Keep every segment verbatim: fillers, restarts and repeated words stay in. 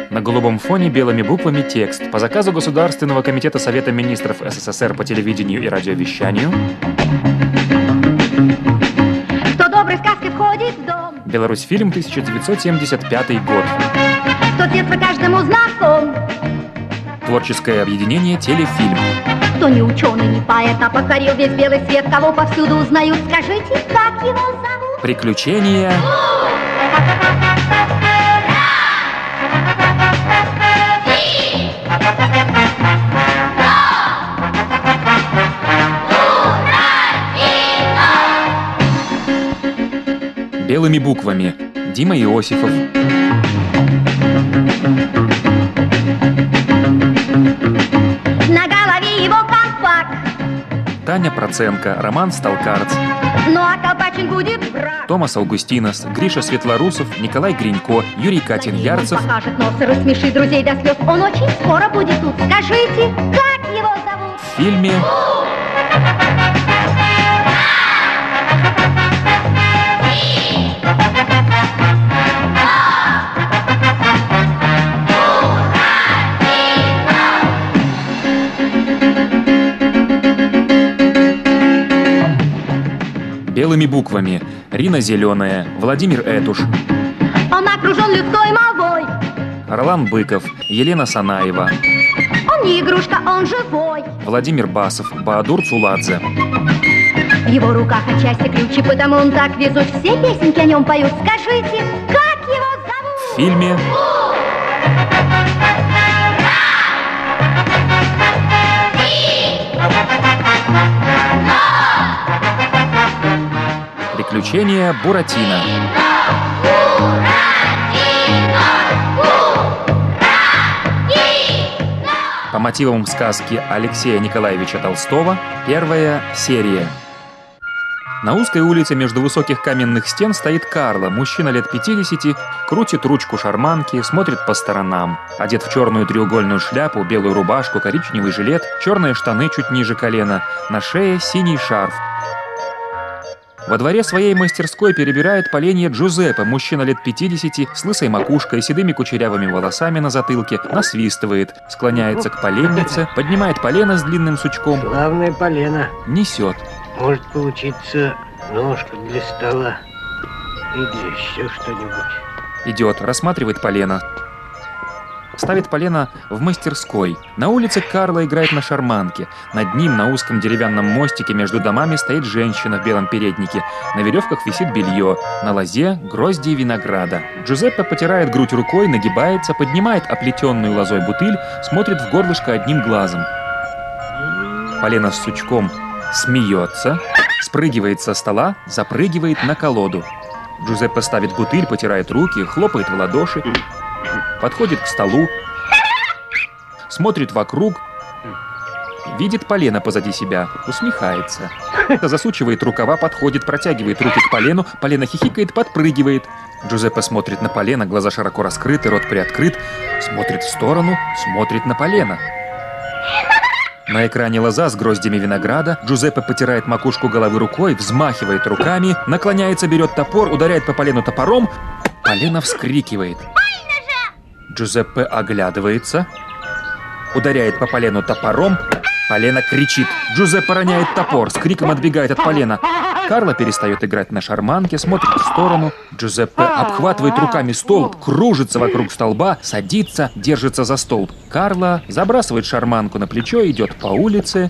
На голубом фоне белыми буквами текст. По заказу Государственного комитета Совета министров СССР по телевидению и радиовещанию. Кто доброй сказки входит в дом. Беларусьфильм, тысяча девятьсот семьдесят пятый год. Кто детство каждому знаком. Творческое объединение «Телефильм». Кто не ученый, не поэт, а покорил весь белый свет, кого повсюду узнают, скажите, как его зовут? Приключения. Белыми буквами. Дима Иосифов. На голове его колпак. Таня Проценко, Роман Сталкарц. Ну а колпачин будет враг. Томас Аугустинос, Гриша Светлорусов, Николай Гринько, Юрий Катин-Ярцев. Он покажет нос и рассмешит друзей до слез. Он очень скоро будет тут. Скажите, как его зовут? В фильме белыми буквами. Рина Зеленая, Владимир Этуш. Он окружен людской молвой. Орлан Быков, Елена Санаева. Он не игрушка, он живой. Владимир Басов, Баадур Цуладзе. В его руках отчасти ключи, потому он так везуч. Все песенки о нем поют. Скажите, как его зовут? В фильме «Приключения Буратино». По мотивам сказки Алексея Николаевича Толстого, первая серия. На узкой улице между высоких каменных стен стоит Карло, мужчина лет пятидесяти, крутит ручку шарманки, смотрит по сторонам. Одет в черную треугольную шляпу, белую рубашку, коричневый жилет, черные штаны чуть ниже колена, на шее синий шарф. Во дворе своей мастерской перебирает поленья Джузеппе, мужчина лет пятидесяти, с лысой макушкой, седыми кучерявыми волосами на затылке, насвистывает, склоняется к поленнице, поднимает полено с длинным сучком. Славное полено. Несет. Может получиться ножка для стола или еще что-нибудь. Идет, рассматривает полено. Ставит полено в мастерской. На улице Карло играет на шарманке. Над ним на узком деревянном мостике между домами стоит женщина в белом переднике. На веревках висит белье. На лозе грозди винограда. Джузеппе потирает грудь рукой, нагибается, поднимает оплетенную лозой бутыль, смотрит в горлышко одним глазом. Полено с сучком смеется, спрыгивает со стола, запрыгивает на колоду. Джузеппе ставит бутыль, потирает руки, хлопает в ладоши. Подходит к столу, смотрит вокруг, видит полено позади себя, усмехается. Засучивает рукава, подходит, протягивает руки к полену, полено хихикает, подпрыгивает. Джузеппе смотрит на полено, глаза широко раскрыты, рот приоткрыт, смотрит в сторону, смотрит на полено. На экране лоза с гроздями винограда. Джузеппе потирает макушку головы рукой, взмахивает руками, наклоняется, берет топор, ударяет по полену топором. Полено вскрикивает. Джузеппе оглядывается, ударяет по полену топором, полено кричит. Джузеппе роняет топор, с криком отбегает от полена. Карло перестает играть на шарманке, смотрит в сторону. Джузеппе обхватывает руками столб, кружится вокруг столба, садится, держится за столб. Карло забрасывает шарманку на плечо, идет по улице.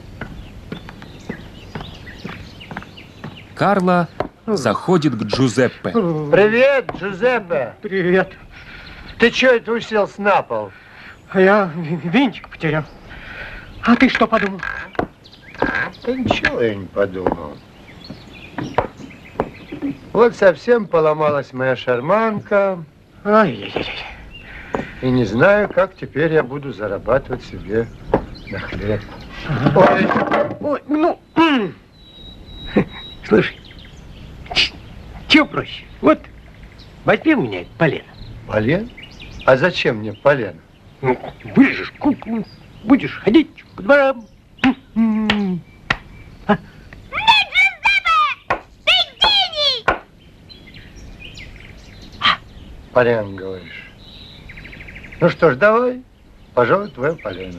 Карло заходит к Джузеппе. Привет, Джузеппе. Привет. Ты чё это уселся на пол? А я винтик потерял. А ты что подумал? Да ничего я не подумал. Вот совсем поломалась моя шарманка. Ай-яй-яй. И не знаю, как теперь я буду зарабатывать себе на хлеб. Ой, Ой, ну... Слушай, чё проще? Вот, возьми у меня это полено. полен? А зачем мне полено? Ну, вырежешь куклу, будешь ходить по дворам. А? Полен, говоришь. Ну что ж, давай, пожалуй, твое полено.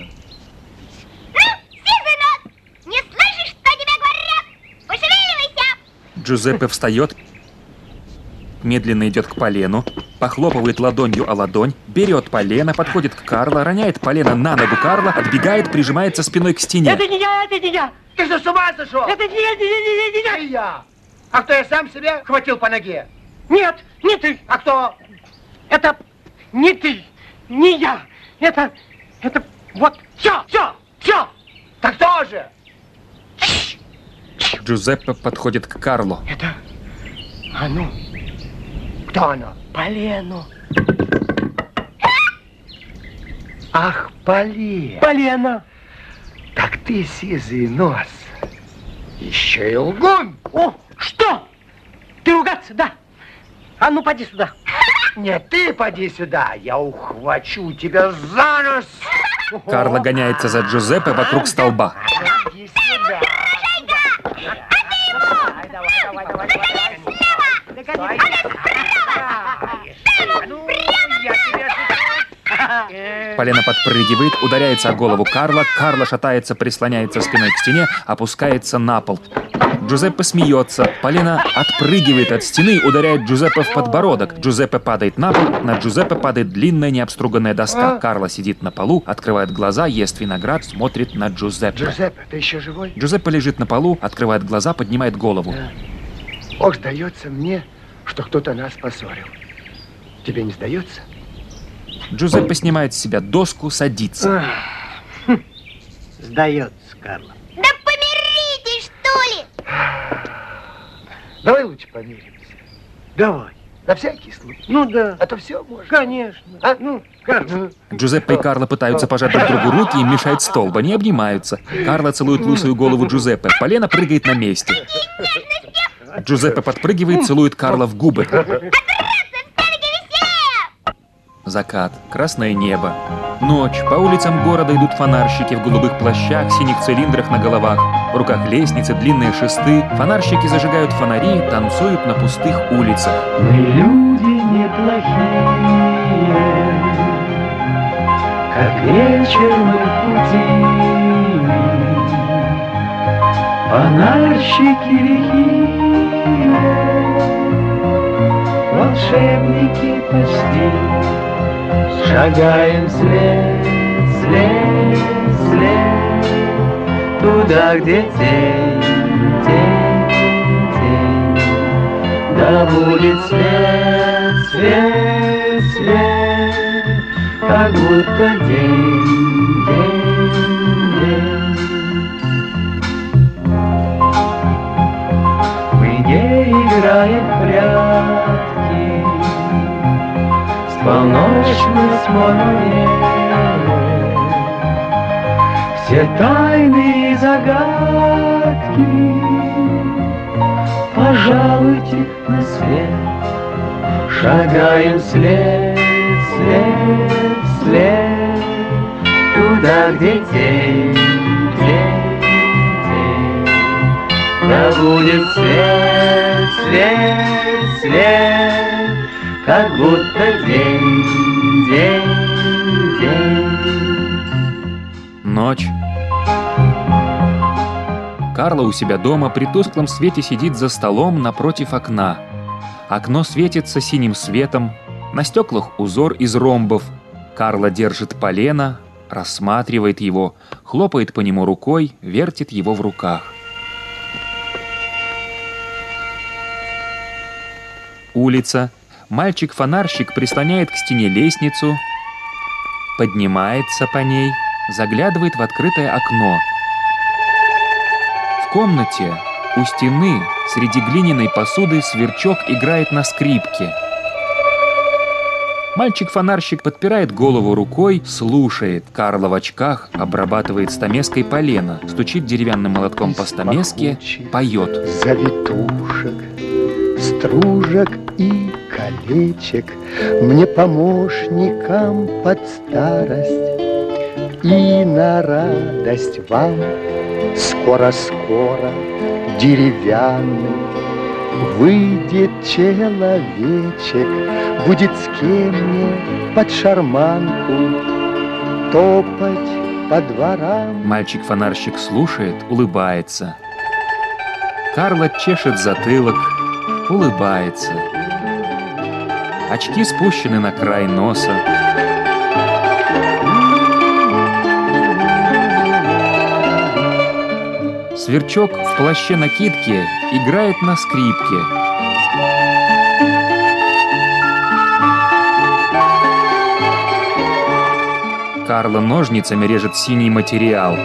Не слышишь, что тебе говорят? Пошевеливайся! Джузеппе встает, медленно идет к полену, похлопывает ладонью о ладонь, берет полено, подходит к Карло, роняет полено на ногу Карла, отбегает, прижимается спиной к стене. Это не я, это не я! Ты же с ума сошел? Это не я, не я, не я, не я! Не я. А кто, я сам себя хватил по ноге? Нет, не ты! А кто? Это не ты, не я! Это, это, вот, все, все, все! Так кто же? Джузеппе подходит к Карлу. Это оно. Кто оно? Полено. Ах, полено. Полено. Так ты сизый нос. Еще и лгун. О, что? Ты ругаться, да? А ну, поди сюда. Нет, ты поди сюда. Я ухвачу тебя за нос. Карло гоняется за Джузеппе вокруг столба. Иди сюда. Полено подпрыгивает, ударяется о голову Карла. Карло шатается, прислоняется спиной к стене, опускается на пол. Джузеппе смеется. Полено отпрыгивает от стены, ударяет Джузеппе в подбородок. Джузеппе падает на пол, на Джузеппе падает длинная необструганная доска. Карло сидит на полу, открывает глаза, ест виноград, смотрит на Джузеппе. Джузеппе, ты еще живой? Джузеппе лежит на полу, открывает глаза, поднимает голову. Ох, сдается мне, что кто-то нас поссорил. Тебе не сдается? Джузеппе снимает с себя доску, садится. Сдается, Карло. Да помиритесь, что ли? Давай лучше помиримся. Давай. На всякий случай. Ну да. А то все можно. Конечно. А? Ну, Карло. Джузеппе и Карло пытаются пожать друг другу руки, им мешает столб. Они обнимаются. Карло целует лысую голову Джузеппе. Полено прыгает на месте. Джузеппе подпрыгивает, целует Карло в губы. Закат, красное небо. Ночь. По улицам города идут фонарщики в голубых плащах, синих цилиндрах на головах. В руках лестницы, длинные шесты. Фонарщики зажигают фонари, танцуют на пустых улицах. Мы люди неплохие, как вечер мы в пути. Фонарщики лихие, волшебники почти. Шагаем вслед, вслед, вслед, туда, где тень, тень, тень. Да будет свет, свет, свет, как будто день, день, день. Мы не играем в прятки, полночный смоле, все тайны и загадки пожалуйте на свет. Шагаем вслед, вслед, вслед, туда, где день, день, день. Да будет свет, свет, свет, как будто день, день, день. Ночь. Карло у себя дома при тусклом свете сидит за столом напротив окна. Окно светится синим светом, на стеклах узор из ромбов. Карло держит полено, рассматривает его, хлопает по нему рукой, вертит его в руках. Улица. Мальчик-фонарщик прислоняет к стене лестницу, поднимается по ней, заглядывает в открытое окно. В комнате у стены среди глиняной посуды сверчок играет на скрипке. Мальчик-фонарщик подпирает голову рукой, слушает. Карло в очках обрабатывает стамеской полено, стучит деревянным молотком по стамеске, поет. Завитушек, стружек и колечек мне помощникам под старость и на радость вам скоро-скоро деревянный Выйдет человечек, будет с кем мне под шарманку топать по дворам. Мальчик-фонарщик слушает, улыбается. Карло чешет затылок, улыбается. Очки спущены на край носа. Сверчок в плаще-накидке играет на скрипке. Карло ножницами режет синий материал.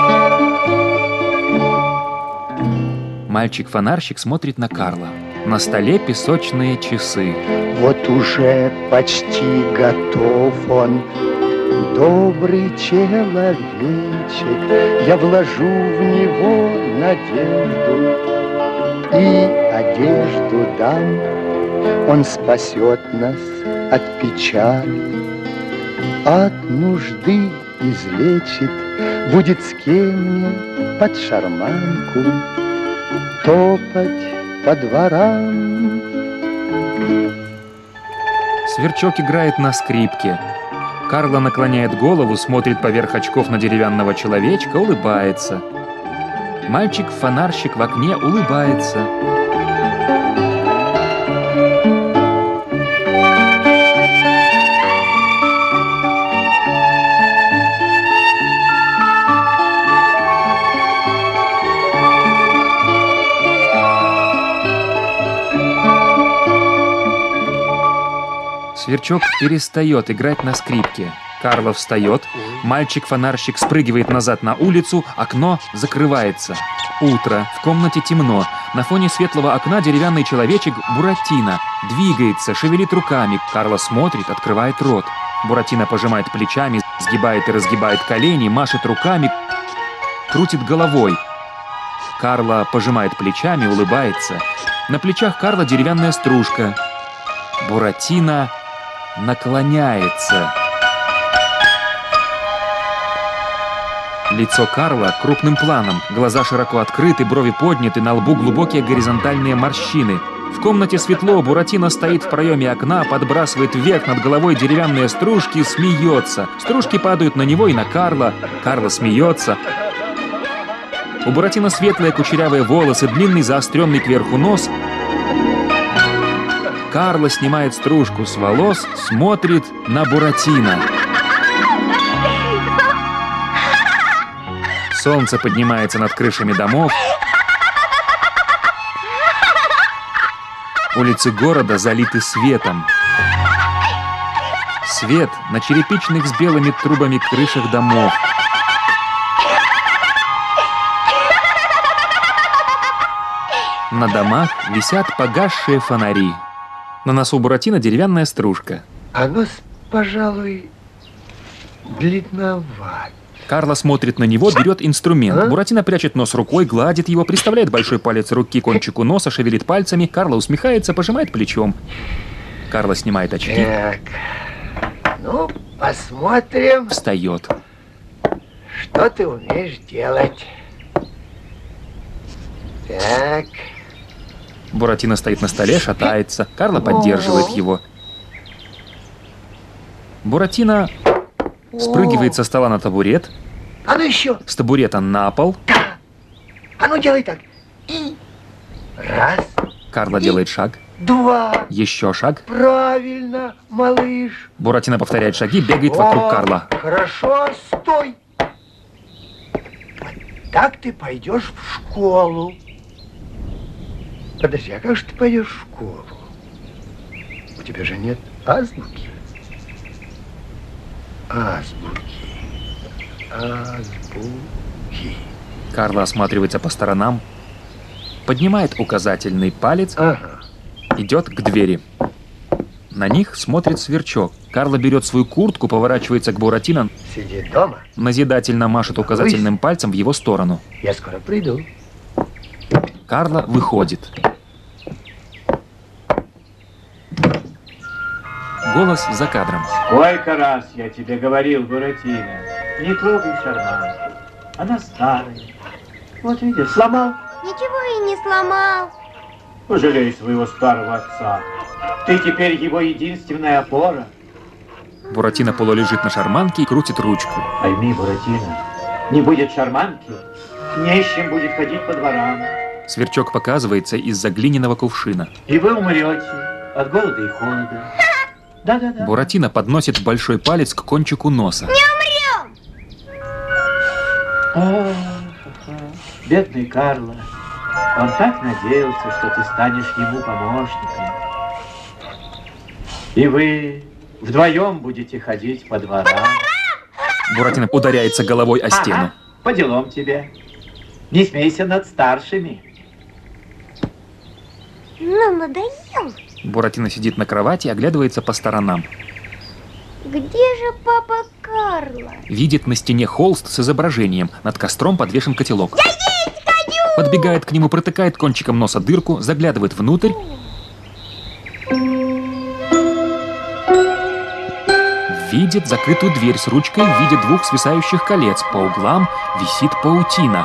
Мальчик-фонарщик смотрит на Карла. На столе песочные часы. Вот уже почти готов он, добрый человечек. Я вложу в него надежду и одежду дам. Он спасет нас от печали, от нужды излечит. Будет с кем мне под шарманку топать по дворам. Сверчок играет на скрипке. Карло наклоняет голову, смотрит поверх очков на деревянного человечка, улыбается. Мальчик-фонарщик в окне улыбается. Сверчок перестает играть на скрипке. Карло встает, мальчик-фонарщик спрыгивает назад на улицу, окно закрывается. Утро, в комнате темно. На фоне светлого окна деревянный человечек Буратино двигается, шевелит руками. Карло смотрит, открывает рот. Буратино пожимает плечами, сгибает и разгибает колени, машет руками, крутит головой. Карло пожимает плечами, улыбается. На плечах Карла деревянная стружка. Буратино наклоняется. Лицо Карла крупным планом, глаза широко открыты, брови подняты, на лбу глубокие горизонтальные морщины. В комнате светло, Буратино стоит в проеме окна, подбрасывает вверх над головой деревянные стружки, смеется. Стружки падают на него и на Карла. Карло смеется. У Буратино светлые кучерявые волосы, длинный заостренный кверху нос. Карло снимает стружку с волос, смотрит на Буратино. Солнце поднимается над крышами домов. Улицы города залиты светом. Свет на черепичных с белыми трубами крышах домов. На домах висят погасшие фонари. На носу Буратино деревянная стружка. А нос, пожалуй, длинноват. Карло смотрит на него, берет инструмент. А? Буратино прячет нос рукой, гладит его, приставляет большой палец руки к кончику носа, шевелит пальцами. Карло усмехается, пожимает плечом. Карло снимает очки. Так, ну, посмотрим. Встает. Что ты умеешь делать? Так. Буратино стоит на столе, шатается. Карло поддерживает его. Буратино спрыгивает со стола на табурет. А ну еще. С табурета на пол. Да. А ну делай так. И раз. Карло и делает шаг. Два. Еще шаг. Правильно, малыш. Буратино повторяет шаги, бегает О, вокруг Карла. Хорошо, стой. Вот так ты пойдешь в школу. Подожди, а как же ты пойдешь в школу? У тебя же нет азбуки. Азбуки. Азбуки. Карло осматривается по сторонам, поднимает указательный палец, Ага. идет к двери. На них смотрит Сверчок. Карло берет свою куртку, поворачивается к Буратино, Сиди дома. назидательно машет указательным пальцем в его сторону. Я скоро приду. Карло выходит. Голос за кадром. Сколько раз я тебе говорил, Буратино, не трогай шарманку. Она старая. Вот видишь, сломал. Ничего и не сломал. Пожалей своего старого отца. Ты теперь его единственная опора. Буратино полулежит на шарманке и крутит ручку. Пойми, Буратино, не будет шарманки, не с чем будет ходить по дворам. Сверчок показывается из-за глиняного кувшина. И вы умрете от голода и холода. Да-да-да. Буратино подносит большой палец к кончику носа. Не умрем! Ах, бедный Карло. Он так надеялся, что ты станешь ему помощником. И вы вдвоем будете ходить по дворам. По дворам? Буратино ударяется головой о стену. Ага, по делам тебе. Не смейся над старшими. Ну, надоел. Буратино сидит на кровати и оглядывается по сторонам. Где же папа Карло? Видит на стене холст с изображением. Над костром подвешен котелок. Я есть хочу! Подбегает к нему, протыкает кончиком носа дырку, заглядывает внутрь. Видит закрытую дверь с ручкой в виде двух свисающих колец. По углам висит паутина.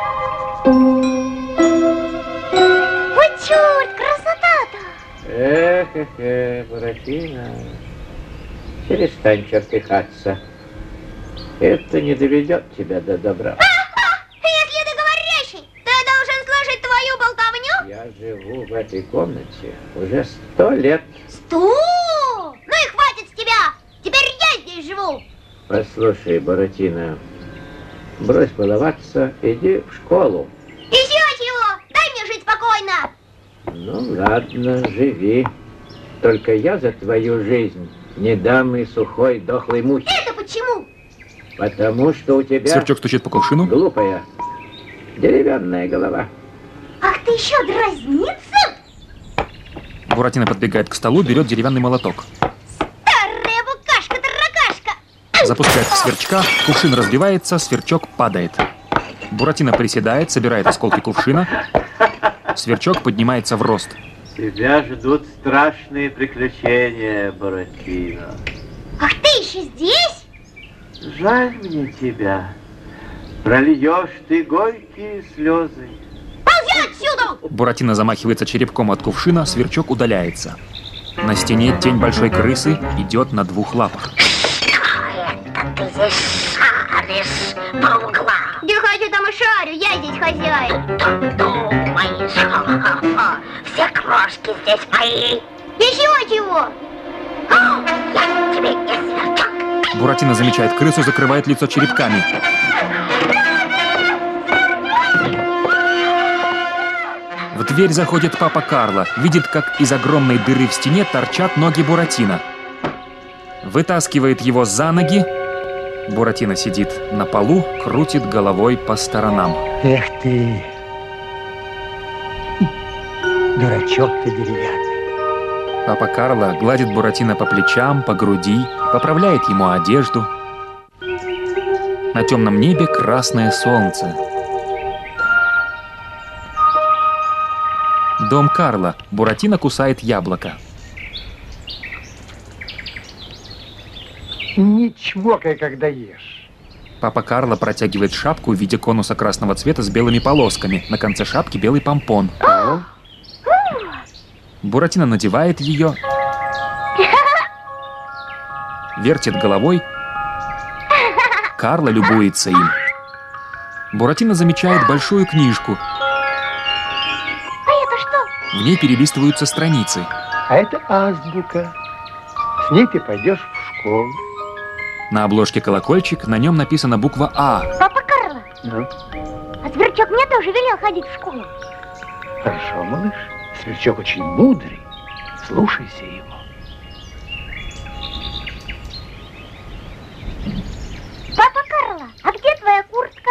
Вот черт, красота-то! Эх, эх, эх, Буратино, перестань чертыхаться. Это не доведет тебя до добра. Если ты говорящий, то я должен слышать твою болтовню? Я живу в этой комнате уже сто лет. Сто? Ну и хватит с тебя! Теперь я здесь живу! Послушай, Буратино, брось баловаться, иди в школу. Еще чего? Дай мне жить спокойно! Ну ладно, живи. Только я за твою жизнь не дам и сухой дохлой мухи. Это почему? Потому что у тебя Сверчок стучит по кувшину. глупая деревянная голова. Ах, ты еще дразнится? Буратино подбегает к столу, берет деревянный молоток. Старая букашка-таракашка! Запускает в сверчка, кувшин разбивается, сверчок падает. Буратино приседает, собирает осколки кувшина. Сверчок поднимается в рост. Тебя ждут страшные приключения, Буратино. Ах, ты еще здесь? Жаль мне тебя. Прольешь ты горькие слезы. Ползи отсюда! Буратино замахивается черепком от кувшина, сверчок удаляется. На стене тень большой крысы идет на двух лапах. Ты здесь шаришь по углам. Где хочу, там и шарю, я здесь хозяин. Думаешь, ха-ха-ха, все крошки здесь мои. Еще чего? Я тебе не сверчок. Буратино замечает крысу, закрывает лицо черепками. В дверь заходит папа Карло, видит, как из огромной дыры в стене торчат ноги Буратино. Вытаскивает его за ноги. Буратино сидит на полу, крутит головой по сторонам. Эх ты, дурачок ты деревянный. Папа Карло гладит Буратино по плечам, по груди, поправляет ему одежду. На темном небе красное солнце. Дом Карло. Буратино кусает яблоко. Не чмокай, когда ешь. Папа Карло протягивает шапку в виде конуса красного цвета с белыми полосками. На конце шапки белый помпон. А? Буратино надевает ее, вертит головой. Карло любуется им. Буратино замечает большую книжку. А это что? В ней перелистываются страницы. А это азбука. С ней ты пойдешь в школу. На обложке колокольчик, на нем написана буква А. Папа Карло, Ну, а Сверчок мне тоже велел ходить в школу. хорошо, малыш. Сверчок очень мудрый. Слушайся его. Папа Карло, а где твоя куртка?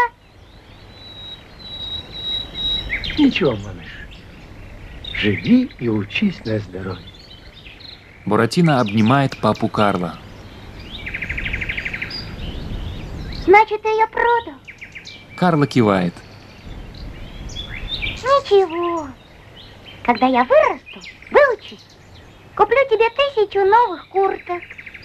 Ничего, малыш. Живи и учись на здоровье. Буратино обнимает папу Карло. Значит, ты ее продал? Карло кивает. Ничего. Когда я вырасту, выучусь, куплю тебе тысячу новых курток.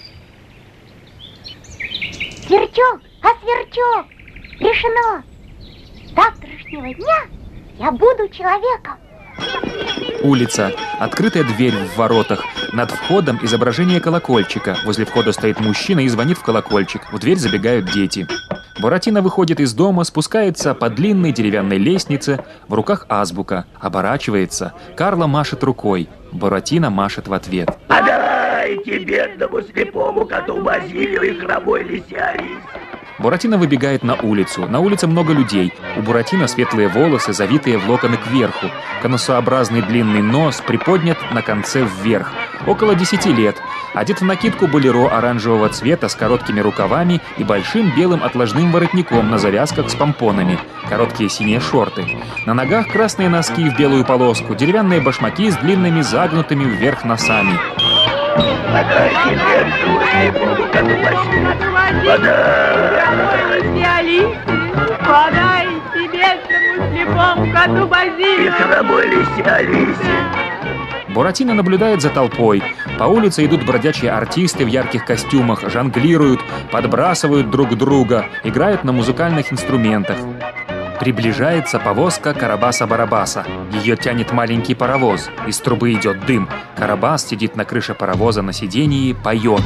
Сверчок, а Сверчок, решено. С завтрашнего дня я буду человеком. Улица. Открытая дверь в воротах. Над входом изображение колокольчика. Возле входа стоит мужчина и звонит в колокольчик. В дверь забегают дети. Буратино выходит из дома, спускается по длинной деревянной лестнице. В руках азбука. Оборачивается. Карло машет рукой. Буратино машет в ответ. Подайте бедному слепому коту Базилию и хромой лисе Алисе. Буратино выбегает на улицу. На улице много людей. У Буратино светлые волосы, завитые в локоны кверху. Конусообразный длинный нос приподнят на конце вверх. Около десяти лет. Одет в накидку болеро оранжевого цвета с короткими рукавами и большим белым отложным воротником на завязках с помпонами. Короткие синие шорты. На ногах красные носки в белую полоску, деревянные башмаки с длинными загнутыми вверх носами. Подайте бедному слепому коту Базилию. Подайте бедному слепому коту Базилию. И хромой лисе Алисе. Буратино наблюдает за толпой. По улице идут бродячие артисты в ярких костюмах, жонглируют, подбрасывают друг друга, играют на музыкальных инструментах. Приближается повозка Карабаса-Барабаса. Ее тянет маленький паровоз. Из трубы идет дым. Карабас сидит на крыше паровоза на сидении, поет.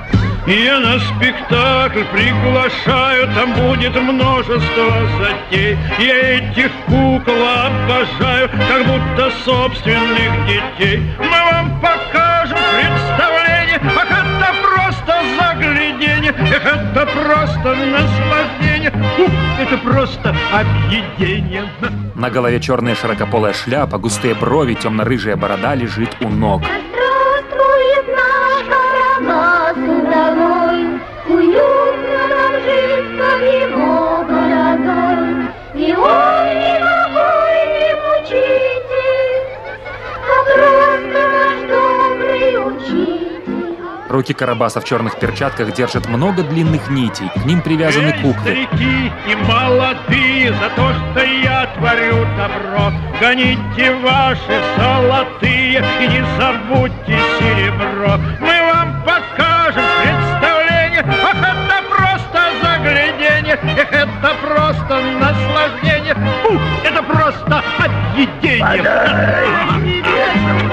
Я на спектакль приглашаю, там будет множество затей. Я этих кукол обожаю, как будто собственных детей. Мы вам покажем представление, ах, это просто загляденье, эх, это просто наслаждение, ух, это просто объедение. На голове черная широкополая шляпа, густые брови, темно-рыжая борода лежит у ног. Здравствует наш Карабас, дорогой, уютно нам жить под его бородой. И он никакой не мучитель, а просто наш добрый учитель. Руки Карабаса в черных перчатках держат много длинных нитей. К ним привязаны Эй, куклы. старики и молодые, за то, что я творю добро, гоните ваши золотые и не забудьте серебро. Мы вам покажем представление, ах, это просто загляденье, эх, это просто наслаждение, ух, это просто объедение. Подайте бедному,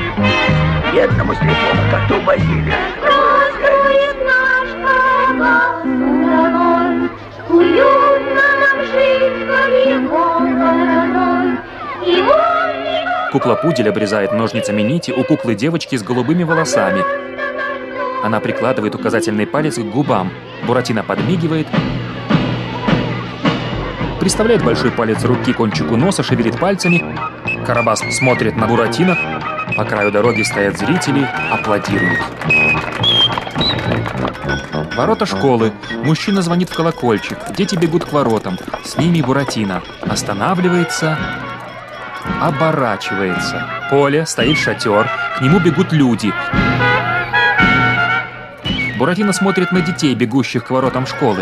бедному слепому коту Базилию. Здравствует наш Карабас, дорогой, уютно нам жить под его бородой. И он никакой. Кукла-пудель обрезает ножницами нити у куклы девочки с голубыми волосами. Она прикладывает указательный палец к губам. Буратино подмигивает, приставляет большой палец руки к кончику носа, шевелит пальцами. Карабас смотрит на Буратино. По краю дороги стоят зрители, аплодируют. Ворота школы. Мужчина звонит в колокольчик. Дети бегут к воротам. С ними Буратино. Останавливается, оборачивается. Поле, стоит шатер. К нему бегут люди. Буратино смотрит на детей, бегущих к воротам школы.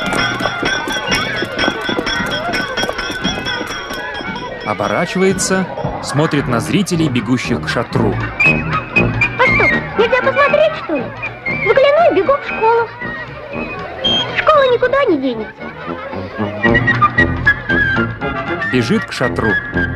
Оборачивается, смотрит на зрителей, бегущих к шатру. А что, нельзя посмотреть, что ли? Загляну и бегу в школу. Школа никуда не денется. Бежит к шатру.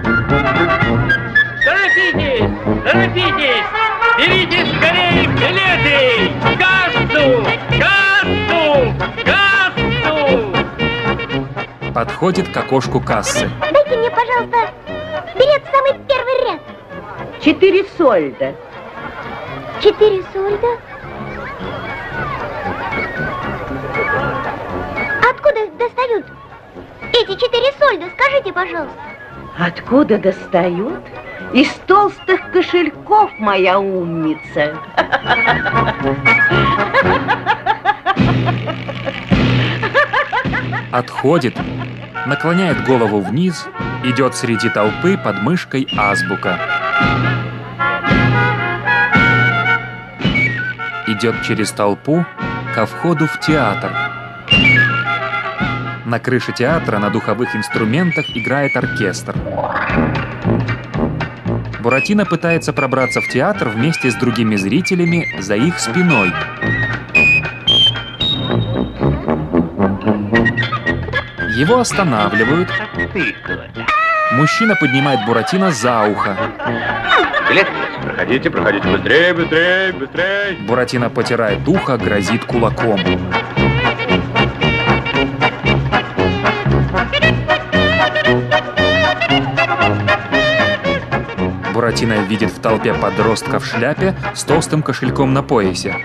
Торопитесь, торопитесь! Берите скорее билеты! Кассу! Кассу! Кассу! Подходит к окошку кассы. Дайте мне, пожалуйста, билет в самый первый ряд. Четыре сольда. Четыре сольда? Откуда достают эти четыре сольда? Скажите, пожалуйста. Откуда достают? Из толстых кошельков, моя умница. Отходит, наклоняет голову вниз, идет среди толпы под мышкой азбука. Идет через толпу ко входу в театр. На крыше театра на духовых инструментах играет оркестр. Буратино пытается пробраться в театр вместе с другими зрителями за их спиной. Его останавливают. Мужчина поднимает Буратино за ухо. Билет? Проходите, проходите быстрее, быстрее, быстрее. Буратино потирает ухо, грозит кулаком. Буратино видит в толпе подростка в шляпе с толстым кошельком на поясе.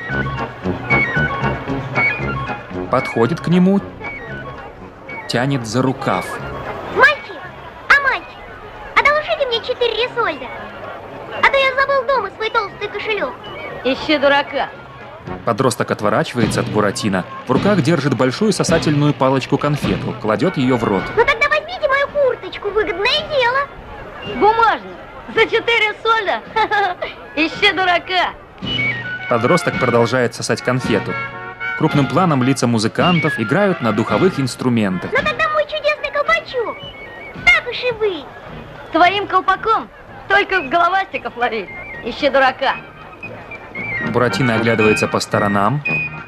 Подходит к нему, тянет за рукав. Мальчик, а мальчик, одолжите мне четыре ресольда, а то я забыл дома свой толстый кошелек. Ищи дурака. Подросток отворачивается от Буратино. В руках держит большую сосательную палочку-конфету, кладет ее в рот. Ну тогда возьмите мою курточку, выгодное дело. Бумажник. За четыре сольда? Ищи дурака. Подросток продолжает сосать конфету. Крупным планом лица музыкантов играют на духовых инструментах. Ну тогда мой чудесный колпачок. Так уж и быть. Твоим колпаком только головастиков ловить. Ищи дурака. Буратино оглядывается по сторонам,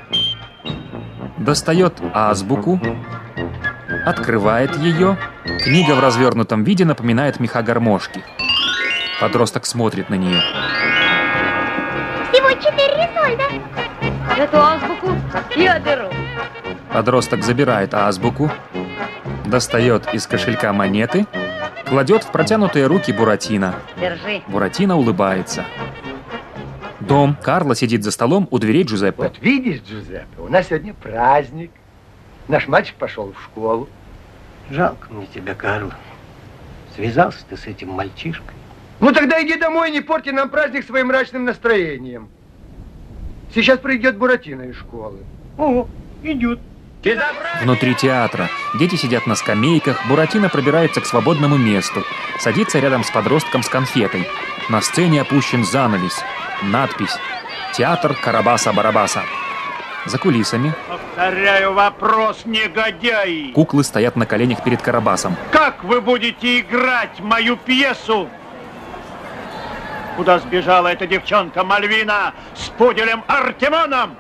достает азбуку, открывает ее. Книга в развернутом виде напоминает меха гармошки. Подросток смотрит на нее. Всего четыре ресольда. Эту азбуку я беру. Подросток забирает азбуку, достает из кошелька монеты, кладет в протянутые руки Буратино. Держи. Буратино улыбается. Дом. Карло сидит за столом у дверей Джузеппе. Вот видишь, Джузеппе, у нас сегодня праздник. Наш мальчик пошел в школу. Жалко мне тебя, Карло. Связался ты с этим мальчишкой. Ну тогда иди домой, не порти нам праздник своим мрачным настроением. Сейчас придет Буратино из школы. О, идет. Внутри театра. Дети сидят на скамейках, Буратино пробирается к свободному месту. Садится рядом с подростком с конфетой. На сцене опущен занавес. Надпись «Театр Карабаса-Барабаса». За кулисами. Повторяю вопрос, негодяи. Куклы стоят на коленях перед Карабасом. Как вы будете играть мою пьесу? Куда сбежала эта девчонка Мальвина с пуделем Артемоном?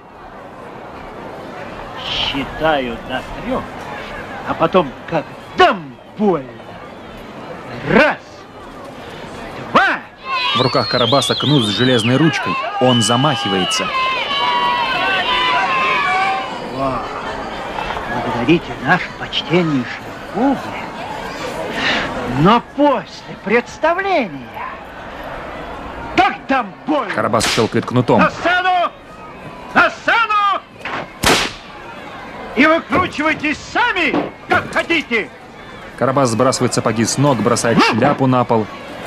Считаю до трех, а потом как дам больно. Раз, два. В руках Карабаса кнут с железной ручкой. Он замахивается. О, благодарите нашу почтеннейшую публику. Но после представления так дам больно. Карабас щелкает кнутом. На сцену! На сцену! И выкручивайтесь сами, как хотите. Карабас сбрасывает сапоги с ног, бросает шляпу на пол.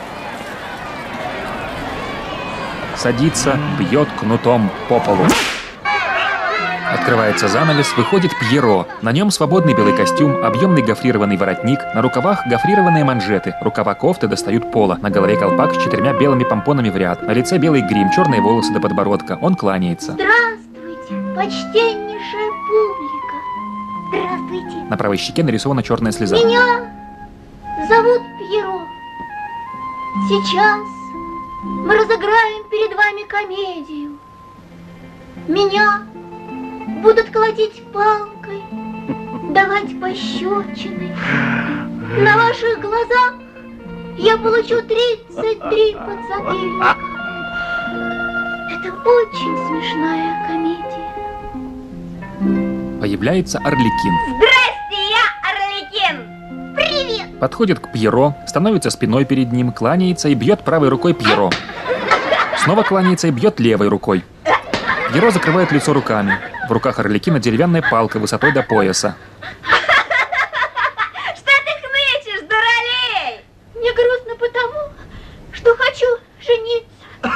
Садится, бьет кнутом по полу. Открывается занавес, выходит Пьеро. На нем свободный белый костюм, объемный гофрированный воротник, на рукавах гофрированные манжеты, рукава кофты достают пола, на голове колпак с четырьмя белыми помпонами в ряд, на лице белый грим, черные волосы до подбородка. Он кланяется. Здравствуйте, почтеннейшая публика. Здравствуйте. На правой щеке нарисована черная слеза. Меня зовут Пьеро. Сейчас мы разыграем перед вами комедию. Меня будут колотить палкой, давать пощечины. На ваших глазах я получу тридцать три подзатыльника. Это очень смешная комедия. Появляется Орликин. Здрасте, я Орликин. Привет. Подходит к Пьеро, становится спиной перед ним, кланяется и бьет правой рукой Пьеро. Снова кланяется и бьет левой рукой. Пьеро закрывает лицо руками. В руках Орликина деревянная палка высотой до пояса. Что ты хнычешь, дуралей? Мне грустно потому, что хочу жениться.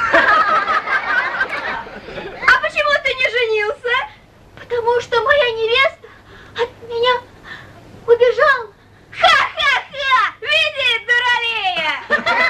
А почему ты не женился? Потому что моя невеста от меня убежала. Ха-ха-ха! Видит, дуралея!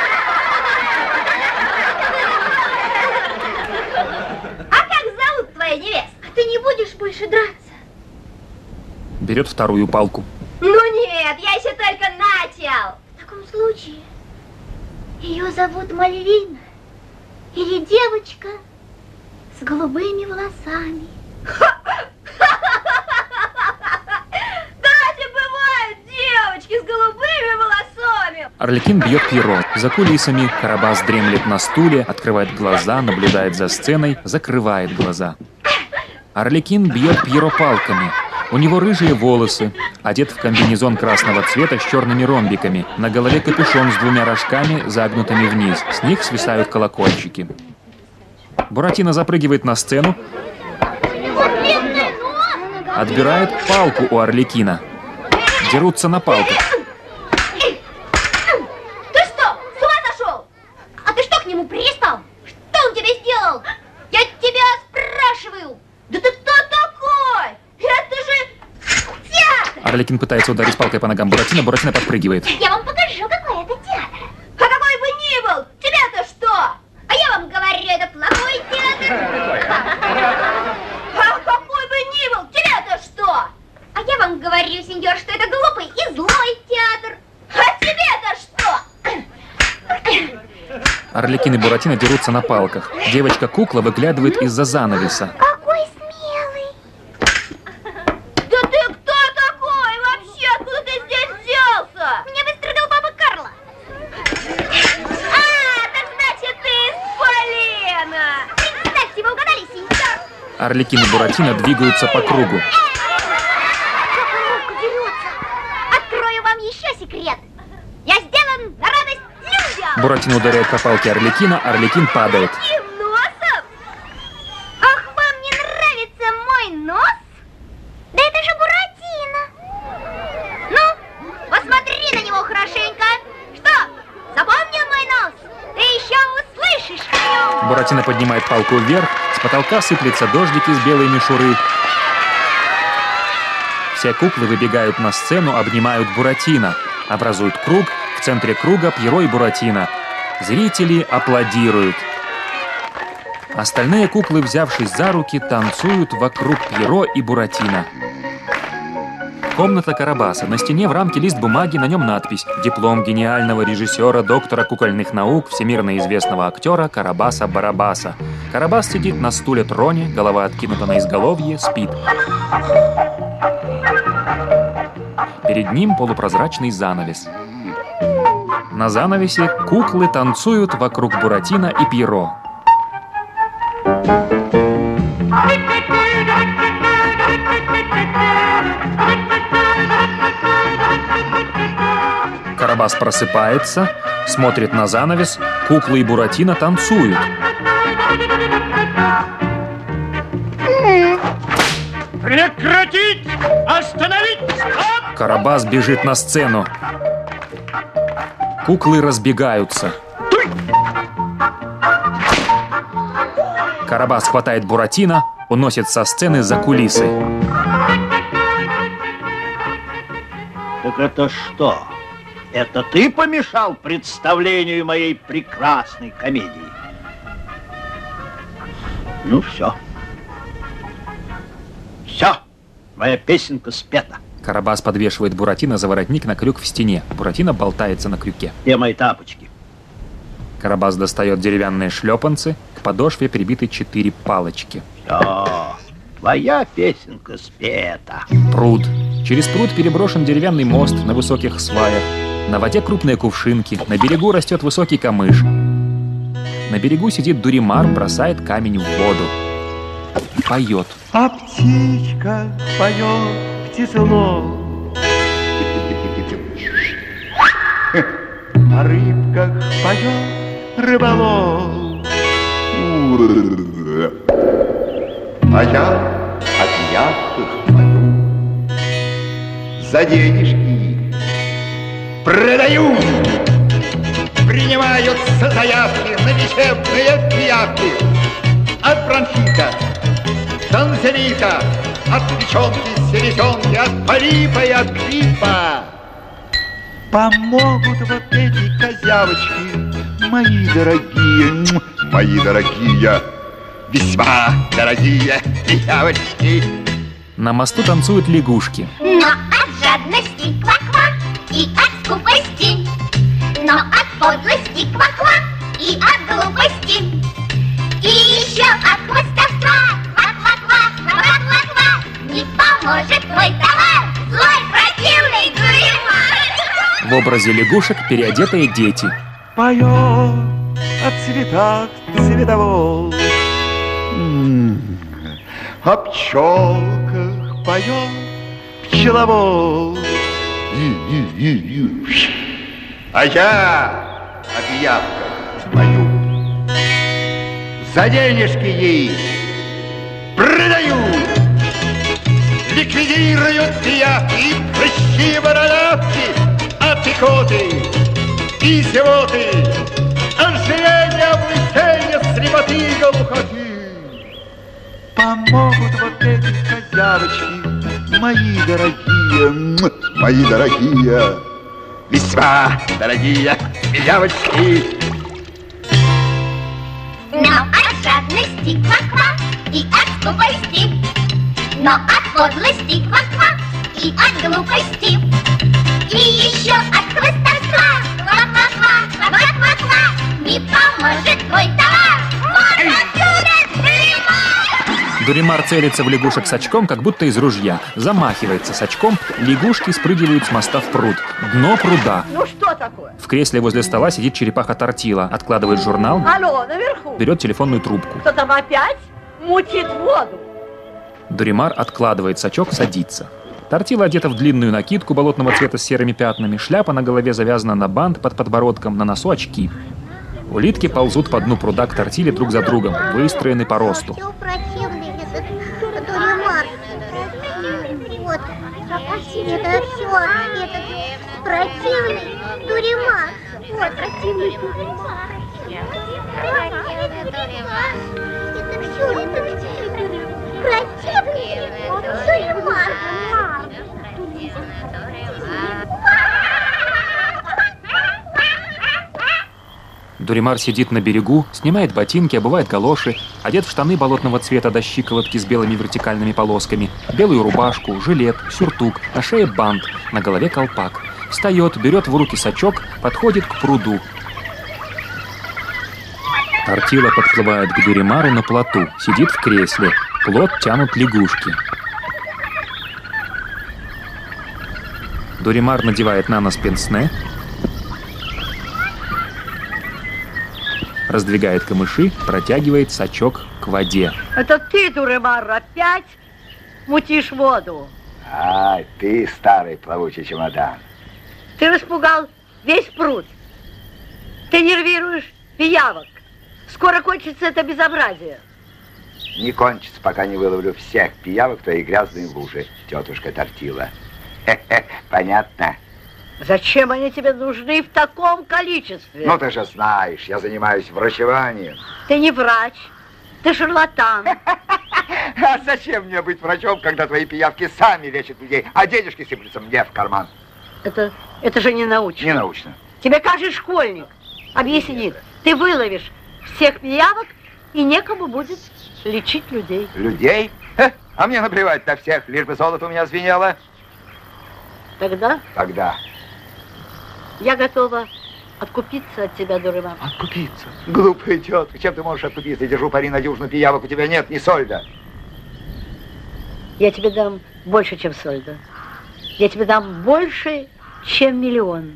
А как зовут твоя невеста? Ты не будешь больше драться? Берет вторую палку. Ну нет, я еще только начал. В таком случае ее зовут Мальвина. Или девочка с голубыми волосами. Да, разве бывают девочки с голубыми волосами? Арлекин бьет Пьеро. За кулисами Карабас дремлет на стуле, открывает глаза, наблюдает за сценой, закрывает глаза. Арлекин бьет Пьеро палками. У него рыжие волосы, одет в комбинезон красного цвета с черными ромбиками. На голове капюшон с двумя рожками, загнутыми вниз. С них свисают колокольчики. Буратино запрыгивает на сцену, отбирает палку у Арлекина. Дерутся на палках. Ты что, с ума сошел? А ты что, к нему пристал? Что он тебе сделал? Я тебя спрашиваю. Да ты кто такой? Это же театр! Арлекин пытается ударить палкой по ногам Буратино, Буратино подпрыгивает. Я вам покажу, какой это театр. А какой бы ни был, тебя-то что? А я вам говорю, это плохой театр. А какой бы ни был, тебя-то что? А я вам говорю, сеньор, что это глупый и злой театр. А тебе-то что? Арлекин и Буратино дерутся на палках. Девочка-кукла выглядывает из-за занавеса. Какой смелый. Да ты кто такой вообще? Откуда ты здесь взялся? Меня выстрелил папа Карло. А, так значит ты из Полена. Представьте, вы угадали, сеньор. Арлекин и Буратино двигаются по кругу. Открою вам еще секрет. Я сделан на радость людям. Буратино ударяет по палке Арлекина, Арлекин падает. Каким носом? Ах, вам не нравится мой нос? Да это же Буратино. Ну, посмотри на него хорошенько. Что, запомнил мой нос? Ты еще услышишь о нем. Буратино поднимает палку вверх, с потолка сыплется дождик из белой мишуры. Все куклы выбегают на сцену, обнимают Буратино. Образуют круг, в центре круга Пьеро и Буратино. Зрители аплодируют. Остальные куклы, взявшись за руки, танцуют вокруг Пьеро и Буратино. Комната Карабаса. На стене в рамке лист бумаги, на нем надпись: «Диплом гениального режиссера, доктора кукольных наук, всемирно известного актера Карабаса Барабаса». Карабас сидит на стуле-троне, голова откинута на изголовье, спит. Перед ним полупрозрачный занавес. На занавесе куклы танцуют вокруг Буратино и Пьеро. Карабас просыпается, смотрит на занавес, куклы и Буратино танцуют. Прекратить! Остановить! Стоп! Карабас бежит на сцену. Куклы разбегаются. Карабас хватает Буратино, уносит со сцены за кулисы. Так это что? Это ты помешал представлению моей прекрасной комедии? Ну все. Все, моя песенка спета. Карабас подвешивает Буратино за воротник на крюк в стене. Буратино болтается на крюке. Где мои тапочки? Карабас достает деревянные шлепанцы, к подошве прибиты четыре палочки. Все, твоя песенка спета. Пруд. Через пруд переброшен деревянный мост на высоких сваях. На воде крупные кувшинки, на берегу растет высокий камыш. На берегу сидит дуримар, бросает камень в воду. Поет. А птичка поет птицелов, о рыбках поет рыболов. А я от яхтах пою, за денежки продаю. Принимаются заявки на лечебные пиявки. От бронхита, танзелита, от печенки, селезенки, от полипа и от гриппа. Помогут вот эти козявочки, мои дорогие, мои дорогие, весьма дорогие пиявочки. На мосту танцуют лягушки. Но от жадности ква-ква и от скупости, но от подлости ква-ква и от глупости, и еще от хвостовства ква-ква-ква, ква-ква-ква, не поможет мой товар, злой противный дуримар. В образе лягушек переодетые дети. Поет о цветах цветовол. О пчелках поет пчеловод. А я о пиявках пою. За денежки ей продаю. Ликвидируют пиявки, прыщи, бородавки, от икоты и зевоты, ожирения, облысения, слепоты и глухоты. Помогут вот эти козявочки, мои дорогие, мои дорогие, весьма дорогие пиявочки. Но от жадности ква-ква и от скупости, но от подлости ква-ква и от глупости, и еще от хвостовства ква-ква-ква, ква-ква-ква, не поможет твой товар. Вот отсюда Дуримар! Дуримар целится в лягушек с очком, как будто из ружья. Замахивается с очком, лягушки спрыгивают с моста в пруд. Дно пруда. Ну что такое? В кресле возле стола сидит черепаха Тортила, откладывает журнал, Алло, наверху. берет телефонную трубку. Кто там опять мутит воду? Дуримар откладывает сачок, садится. Тортила одета в длинную накидку болотного цвета с серыми пятнами, шляпа на голове завязана на бант под подбородком, на носу очки. Улитки ползут по дну пруда к Тортиле друг за другом, выстроены по росту. Все противный этот Дуримар. Вот, это все, этот противный Дуримар. Вот, противный Дуримар. Это все, это противный Дуримар. Дуримар сидит на берегу, снимает ботинки, обувает галоши, одет в штаны болотного цвета до щиколотки с белыми вертикальными полосками, белую рубашку, жилет, сюртук, на шее бант, на голове колпак. Встает, берет в руки сачок, подходит к пруду. Тортила подплывает к Дуримару на плоту, сидит в кресле. Плот тянут лягушки. Дуримар надевает на нос пенсне, раздвигает камыши, протягивает сачок к воде. Это ты, Дуримар, опять мутишь воду? Ай, ты старый плавучий чемодан. Ты распугал весь пруд. Ты нервируешь пиявок. Скоро кончится это безобразие. Не кончится, пока не выловлю всех пиявок в твоей грязной луже, тетушка Тортила. Хе-хе, понятно? Зачем они тебе нужны в таком количестве? Ну, ты же знаешь, я занимаюсь врачеванием. Ты не врач, ты шарлатан. А зачем мне быть врачом, когда твои пиявки сами лечат людей, а денежки сыплются мне в карман? Это, это же не научно. Не научно. Тебе каждый школьник объяснит. Ты выловишь всех пиявок, и некому будет лечить людей. Людей? Хе, а мне наплевать на всех, лишь бы золото у меня звенело. Тогда? Тогда. Я готова откупиться от тебя, Дуримар. Откупиться? Глупая тетка, чем ты можешь откупиться? Держу пари на дюжину пиявок, у тебя нет ни сольда. Я тебе дам больше, чем сольда. Я тебе дам больше, чем миллион.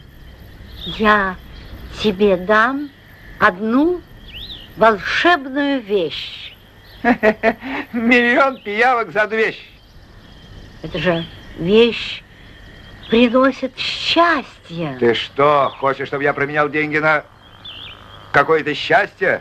Я тебе дам одну волшебную вещь. Миллион пиявок за одну вещь. Это же вещь приносит счастье. Ты что, хочешь, чтобы я променял деньги на какое-то счастье?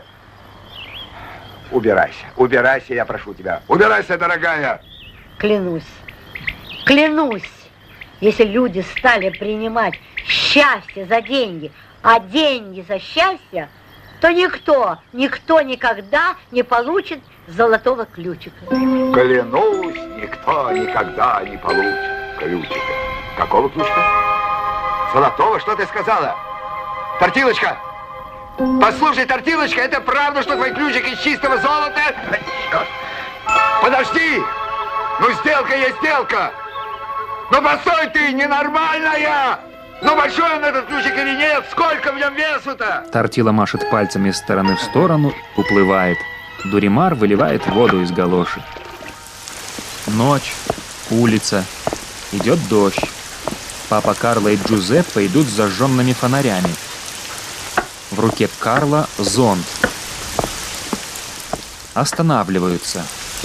Убирайся, убирайся, я прошу тебя. Убирайся, дорогая. Клянусь, клянусь, если люди стали принимать счастье за деньги, а деньги за счастье, то никто, никто никогда не получит золотого ключика. Клянусь, никто никогда не получит ключика. Какого ключика? Золотого? Что ты сказала? Тортилочка! Послушай, Тортилочка, это правда, что твой ключик из чистого золота? Подожди! Ну, сделка есть сделка! Ну, постой ты, ненормальная! Ну, большой он этот ключик или нет? Сколько в нем весу-то? Тортила машет пальцами из стороны в сторону, уплывает. Дуримар выливает воду из галоши. Ночь, улица, идет дождь. Папа Карло и Джузеппе идут с зажженными фонарями. В руке Карло зонт. Останавливаются.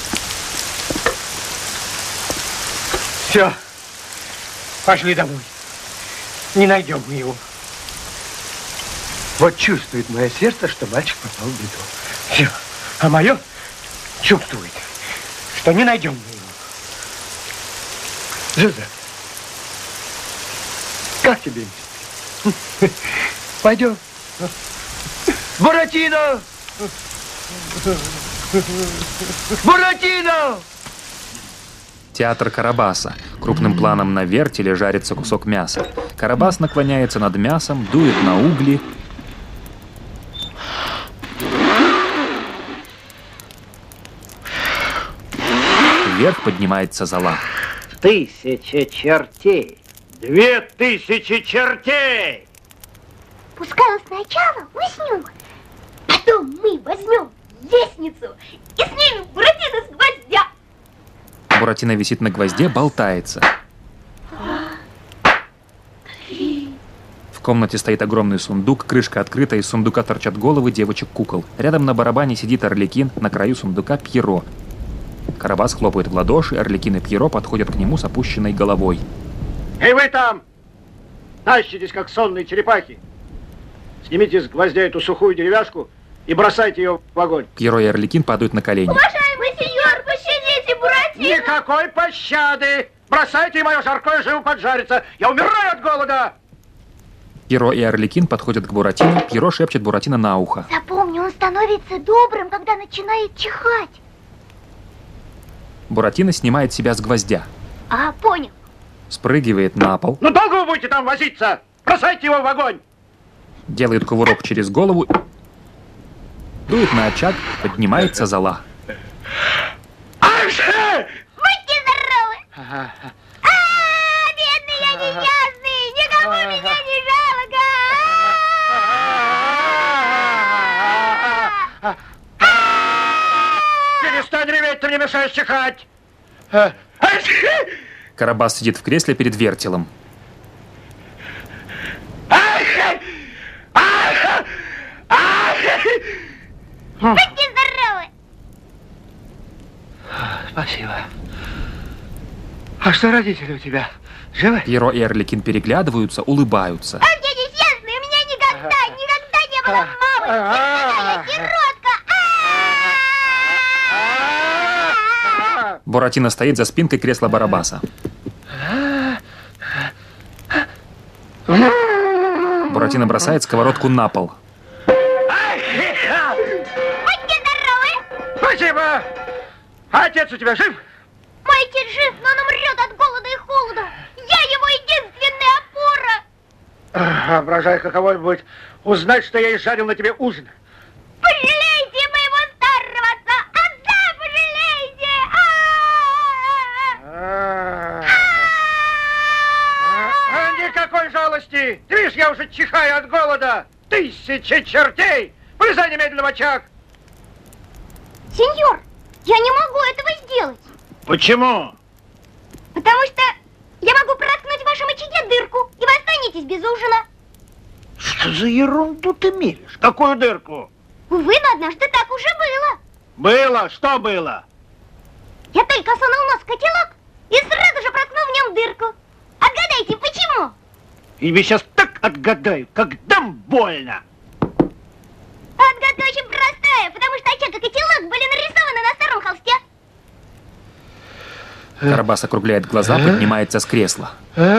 Все. Пошли домой. Не найдем мы его. Вот чувствует мое сердце, что мальчик попал в беду. Все. А мое чувствует, что не найдем мы его. Джузеппе, как тебе? Пойдем. Буратино! Буратино! Театр Карабаса. Крупным планом на вертеле жарится кусок мяса. Карабас наклоняется над мясом, дует на угли. Вверх поднимается зола. Тысяча чертей. Две тысячи чертей! Пускай он сначала уснет, потом мы возьмем лестницу и снимем Буратино с гвоздя. Буратино висит на гвозде, болтается. В комнате стоит огромный сундук, крышка открыта, из сундука торчат головы девочек-кукол. Рядом на барабане сидит Арлекин, на краю сундука Пьеро. Карабас хлопает в ладоши, Арлекин и Пьеро подходят к нему с опущенной головой. Эй, вы там! Тащитесь, как сонные черепахи. Снимите с гвоздя эту сухую деревяшку и бросайте ее в огонь. Пьеро и Арлекин падают на колени. Уважаемый сеньор, пощадите Буратино! Никакой пощады! Бросайте, и мое жаркое живо поджарится! Я умираю от голода! Пьеро и Арлекин подходят к Буратино, Пьеро шепчет Буратино на ухо. Запомни, он становится добрым, когда начинает чихать. Буратино снимает себя с гвоздя. А, понял. Спрыгивает на пол. Ну долго вы будете там возиться? Бросайте его в огонь! Делает кувырок через голову. Дует на очаг, поднимается зола. Будьте здоровы! А, бедный я несчастный! Никому меня не жалко! Перестань реветь, ты мне мешаешь чихать! Карабас сидит в кресле перед вертелом. Будьте здоровы! Спасибо. А что родители у тебя? Живы? Пьеро и Арлекин переглядываются, улыбаются. Ах, я несчастный, у меня никогда, никогда не было мамы! Я сиротка! Буратино стоит за спинкой кресла Барабаса. Буратино бросает сковородку на пол. Будьте здоровы! Спасибо! А отец у тебя жив? Мой отец жив, но он умрет от голода и холода. Я его единственная опора. Воображай, каково будет узнать, что я изжарил на тебе ужин. Пожалейте моего старого отца! Отца пожалейте! Никакой жалости! Ты видишь, я уже чихаю от голода! Тысячи чертей! Вылезай немедленно в очаг! Сеньор, я не могу этого сделать. Почему? Потому что я могу проткнуть в вашем очаге дырку, и вы останетесь без ужина. Что за ерунду ты мелешь? Какую дырку? Увы, но однажды так уже было. Было? Что было? Я только сунул нос в котелок и сразу же проткнул в нем дырку. Отгадайте, почему? И сейчас так отгадаю, как дам больно. Отгадка очень простая, потому что очаг и котелок были нарисованы на старом холсте. Карабас округляет глаза, поднимается с кресла.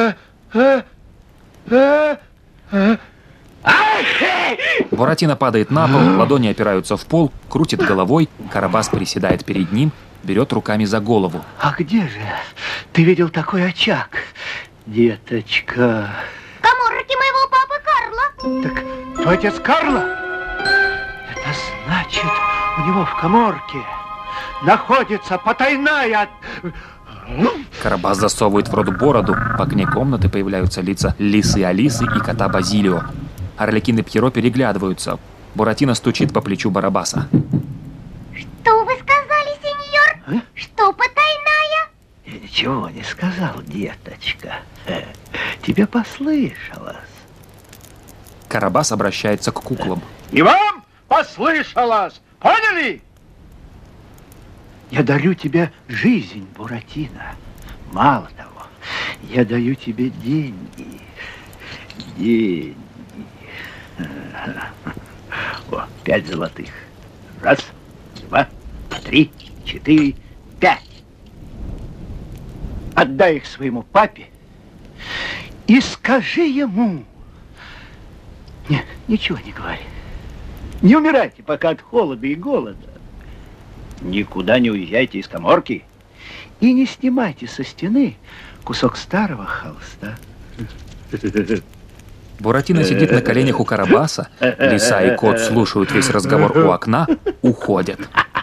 Буратино падает на пол, ладони опираются в пол, крутит головой. Карабас приседает перед ним, берет руками за голову. А где же ты видел такой очаг, деточка? В каморке моего папы Карло. Так твой отец Карло? Это значит, у него в каморке находится потайная... Карабас засовывает в рот бороду. В окне комнаты появляются лица лисы Алисы и кота Базилио. Арлекин и Пьеро переглядываются. Буратино стучит по плечу Барабаса. Что вы сказали, сеньор? А? Что потайная? Я ничего не сказал, деточка. Тебе послышалось. Карабас обращается к куклам. И вам послышалось, поняли? Я дарю тебе жизнь, Буратино. Мало того, я даю тебе деньги. Деньги. О, пять золотых. Раз, два, три, четыре, пять. Отдай их своему папе и скажи ему... Нет, ничего не говори. Не умирайте пока от холода и голода. Никуда не уезжайте из каморки и не снимайте со стены кусок старого холста. Буратино сидит на коленях у Карабаса, лиса и кот слушают весь разговор у окна, уходят.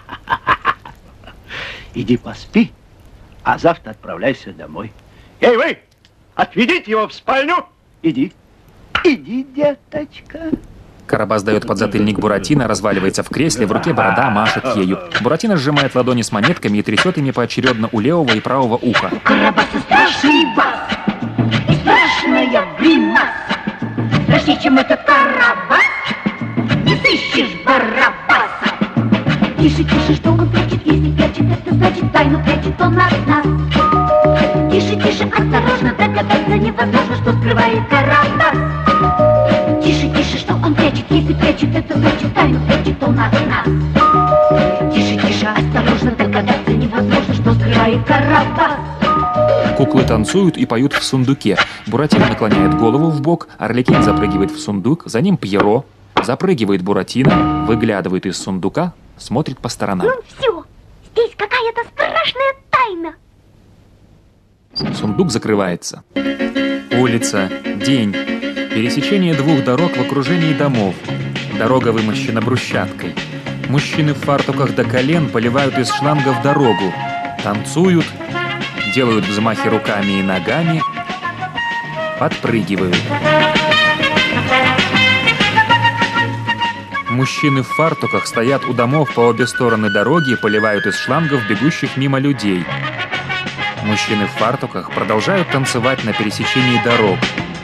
Иди поспи, а завтра отправляйся домой. Эй, вы, отведите его в спальню. Иди, иди, деточка. Карабас дает подзатыльник Буратино, разваливается в кресле, в руке борода, машет ею. Буратино сжимает ладони с монетками и трясет ими поочередно у левого и правого уха. У Карабаса страшный бас и страшная гримаса. Страшнее, чем этот Карабас, не сыщешь Барабаса. Тише, тише, что он прячет, если прячет, это значит тайну прячет он от нас. Тише, тише, осторожно, догадаться невозможно, что скрывает Карабас. Тише, тише, что он прячет, если прячет, это значит тайну прячет он от нас. Тише, тише, осторожно, догадаться невозможно, что скрывает Карабас. Куклы танцуют и поют в сундуке. Буратино наклоняет голову в бок, Арлекин запрыгивает в сундук, за ним Пьеро, запрыгивает Буратино, выглядывает из сундука, смотрит по сторонам. Ну все, здесь какая-то страшная тайна. Сундук закрывается. Улица, день, пересечение двух дорог в окружении домов. Дорога вымощена брусчаткой. Мужчины в фартуках до колен поливают из шлангов дорогу. Танцуют, делают взмахи руками и ногами, подпрыгивают. Мужчины в фартуках стоят у домов по обе стороны дороги и поливают из шлангов бегущих мимо людей. Мужчины в фартуках продолжают танцевать на пересечении дорог.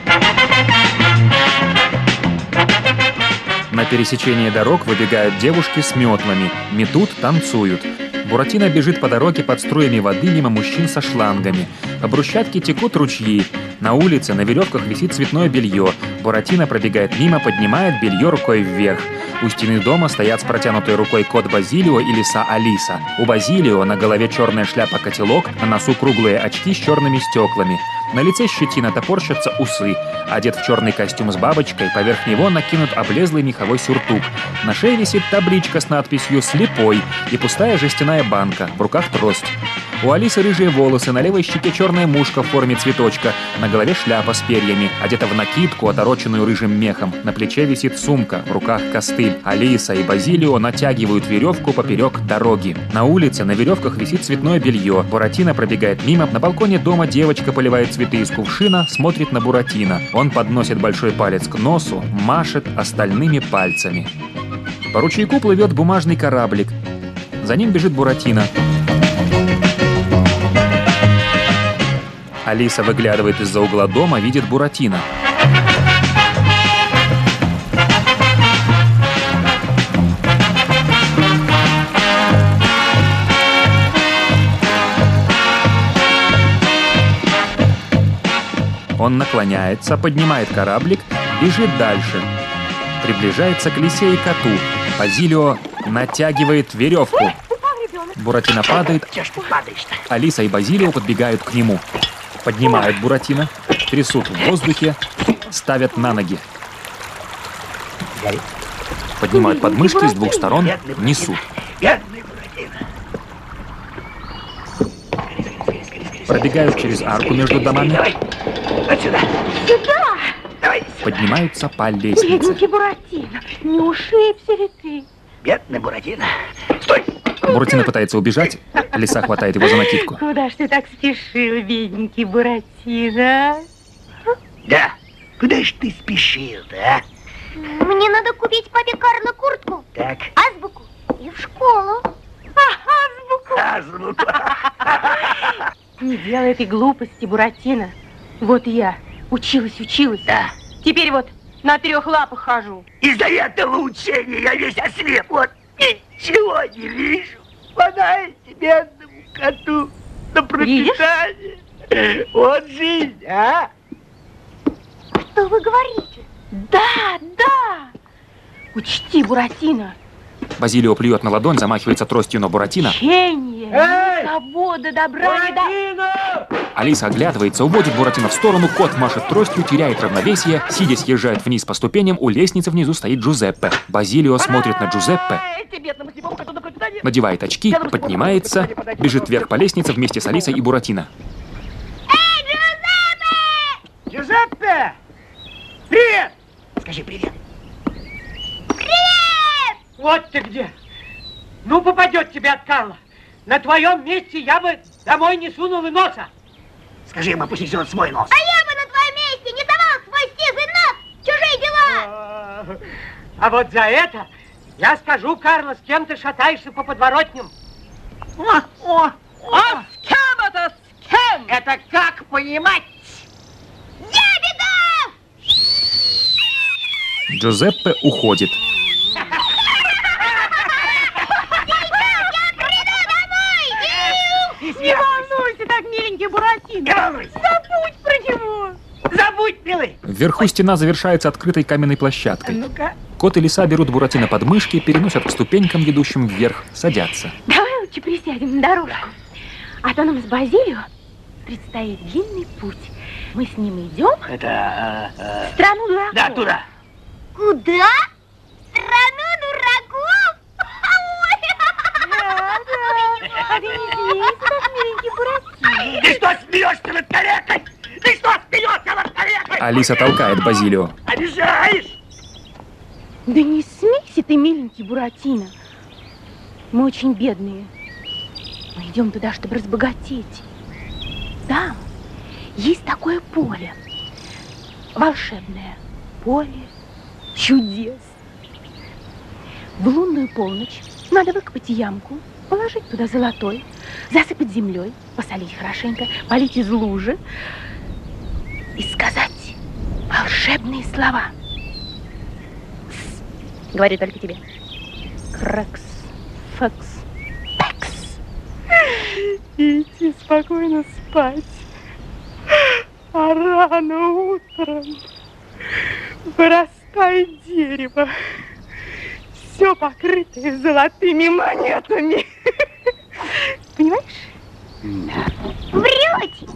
На пересечении дорог выбегают девушки с метлами, метут, танцуют. Буратино бежит по дороге под струями воды мимо мужчин со шлангами. По брусчатке текут ручьи. На улице на веревках висит цветное белье. Буратино пробегает мимо, поднимает белье рукой вверх. У стены дома стоят с протянутой рукой кот Базилио и лиса Алиса. У Базилио на голове черная шляпа-котелок, на носу круглые очки с черными стеклами. На лице щетина, топорщатся усы. Одет в черный костюм с бабочкой, поверх него накинут облезлый меховой сюртук. На шее висит табличка с надписью «Слепой» и пустая жестяная банка, в руках трость. У Алисы рыжие волосы, на левой щеке черная мушка в форме цветочка, на голове шляпа с перьями, одета в накидку, отороченную рыжим мехом. На плече висит сумка, в руках костыль. Алиса и Базилио натягивают веревку поперек дороги. На улице на веревках висит цветное белье. Буратино пробегает мимо. На балконе дома девочка поливает цветы из кувшина, смотрит на Буратино. Он подносит большой палец к носу, машет остальными пальцами. По ручейку плывет бумажный кораблик. За ним бежит Буратино. Алиса выглядывает из-за угла дома, видит Буратино. Он наклоняется, поднимает кораблик, бежит дальше. Приближается к лисе и коту. Базилио натягивает веревку. Буратино падает. Алиса и Базилио подбегают к нему. Поднимают Буратино, трясут в воздухе, ставят на ноги. Поднимают подмышки с двух сторон, несут. Пробегают через арку между домами. Сюда! Поднимаются по лестнице. Бедненький Буратино, не ушибся ли ты? Бедный Буратино. Стой! Буратино пытается убежать, лиса хватает его за накидку. Куда ж ты так спешил, бедненький Буратино? Да, куда ж ты спешил-то, а? Мне надо купить папе Карло куртку, Так. азбуку и в школу. А, азбуку? Азбуку. Не делай этой глупости, Буратино. Вот я Училась, училась. Да. Теперь вот на трех лапах хожу. Из-за этого учения я весь ослеп. Вот ничего не вижу. Подайте бедному коту на пропитание. Видишь? Вот жизнь, а? Что вы говорите? Да, да. Учти, Буратино. Базилио плюет на ладонь, замахивается тростью на Буратино. Учение, свобода, добра, не да... Алиса оглядывается, уводит Буратино в сторону, кот машет тростью, теряет равновесие, сидя съезжает вниз по ступеням, у лестницы внизу стоит Джузеппе. Базилио смотрит на Джузеппе, надевает очки, поднимается, бежит вверх по лестнице вместе с Алисой и Буратино. Эй, Джузеппе! Джузеппе! Привет! Скажи привет. Привет! Вот ты где. Ну, попадет тебе от Карла. На твоем месте я бы домой не сунул и носа. Скажи ему, пусть несет свой нос. А я бы на твоем месте не давал свой сизый нос в чужие дела. А, а вот за это я скажу, Карло, с кем ты шатаешься по подворотням. О, о, о. А с кем это, с кем? Это как понимать? Я беда! Джузеппе уходит. Не волнуйся так, миленький Буратино. Забудь про него. Забудь, милый. Вверху стена завершается открытой каменной площадкой. Ну-ка. Кот и лиса берут Буратино под мышки, переносят к ступенькам, ведущим вверх, садятся. Давай лучше присядем на дорожку. А то нам с Базилио предстоит длинный путь. Мы с ним идем Это... Э, в страну дураков. Да, туда. Куда? Страну дураков? А ты не смейся, так, миленький Буратино. Ты что смеешься над калекой? Ты что смеешься над калекой? Алиса толкает Базилио. Обижаешь? Да не смейся ты, миленький Буратино. Мы очень бедные. Мы идем туда, чтобы разбогатеть. Там есть такое поле. Волшебное поле чудес. В лунную полночь надо выкопать ямку, положить туда золотой, засыпать землей, посолить хорошенько, полить из лужи и сказать волшебные слова. С, говори только тебе. Крекс, фекс, пекс. И идти спокойно спать. А рано утром вырастает дерево, все покрытое золотыми монетами. Понимаешь? Да. Врете!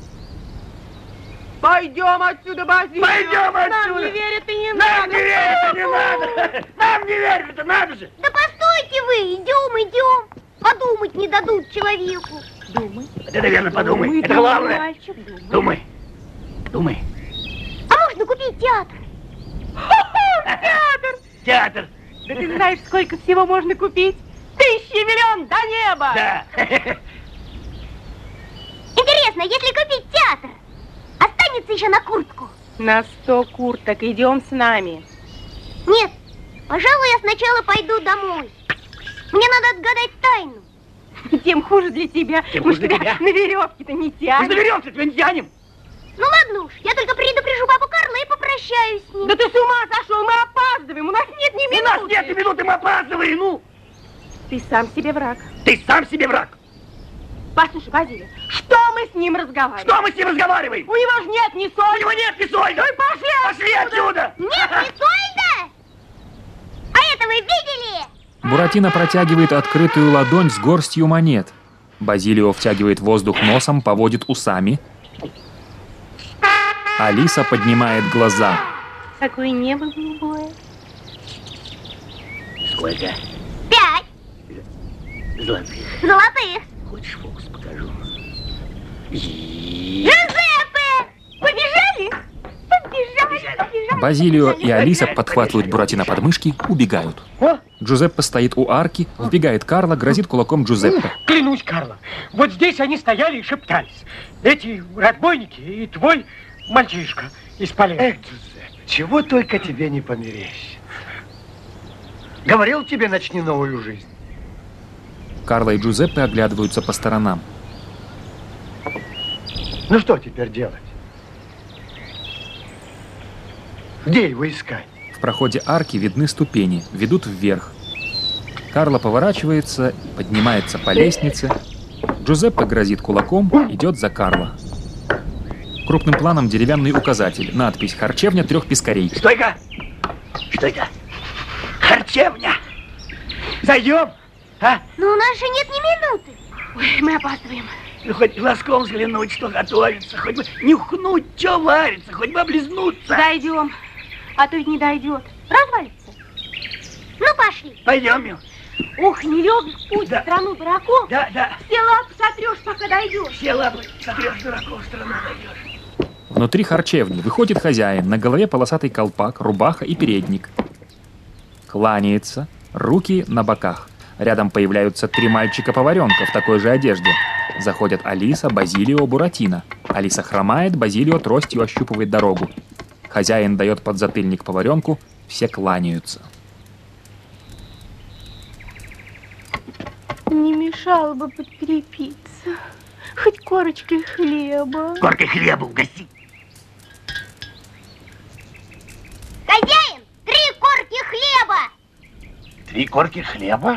Пойдем отсюда, Базилио! Пойдем отсюда! Нам не верят и не Нам надо! не верят, не надо! Нам не верят, это надо же! Да постойте вы, идем, идем. Подумать не дадут человеку. Думай. Ты, наверное, подумай. Думай, Это думай, главное. мальчик, думай. Думай. Думай. А можно купить театр? Театр! Театр. Да ты знаешь, сколько всего можно купить? Тысячи, миллион до неба! Да. Интересно, если купить театр, останется еще на куртку? На сто курток, идем с нами. Нет, пожалуй, я сначала пойду домой. Мне надо отгадать тайну. Тем хуже для тебя. Тем Мы хуже ж для тебя тебя. на веревке-то не Мы тянем. на веревке тебя не тянем. Ну ладно уж, я только предупрежу папу Карла и попрощаюсь с ним. Да ты с ума сошел, мы опаздываем, у нас нет ни У минуты. нас нет ни минуты, мы опаздываем, ну. Ты сам себе враг. Ты сам себе враг. Послушай, Базилио, что мы с ним разговариваем? Что мы с ним разговариваем? У него же нет ни У соли. него нет ни соли. Ну и пошли Пошли отсюда. Нет, не Сольда! А это вы видели? Буратино протягивает открытую ладонь с горстью монет. Базилио втягивает воздух носом, поводит усами. Алиса поднимает глаза. Какое небо голубое. Сколько? Пять Золотых. золотых. Хочешь, фокус покажу? Джузеппе! Побежали? Побежали, побежали. Базилио и Алиса подхватывают Буратино под мышки, убегают. Джузеппе стоит у арки, вбегает Карло, грозит кулаком Джузеппе. Клянусь, Карло, вот здесь они стояли и шептались. Эти разбойники и твой мальчишка из поля. Эх, Джузеппе, чего только тебе не померещится. Говорил тебе, начни новую жизнь. Карло и Джузеппе оглядываются по сторонам. Ну что теперь делать? Где его искать? В проходе арки видны ступени, ведут вверх. Карло поворачивается, поднимается по лестнице. Джузеппе грозит кулаком, идет за Карло. Крупным планом деревянный указатель, надпись «Харчевня трех пескарей». Стойка! Что это? Харчевня! Зайдем, а? Ну, у нас же нет ни минуты. Ой, мы опаздываем. Ну, хоть глазком взглянуть, что готовится, хоть бы нюхнуть, что варится, хоть бы облизнуться. Дойдем, а то ведь не дойдет. Развалится. Ну, пошли. Пойдем, Мил. Ух, нелегок путь Да. в страну дураков. Да, да. Все лапы сотрешь, пока дойдешь. Все лапы сотрешь, дураков, в страну дойдешь. Внутри харчевни выходит хозяин, на голове полосатый колпак, рубаха и передник. Кланяется, руки на боках. Рядом появляются три мальчика-поваренка в такой же одежде. Заходят Алиса, Базилио, Буратино. Алиса хромает, Базилио тростью ощупывает дорогу. Хозяин дает подзатыльник поваренку, все кланяются. Не мешало бы подкрепиться. Хоть корочкой хлеба. Коркой хлеба угости. Хозяин, три корки хлеба. Три корки хлеба?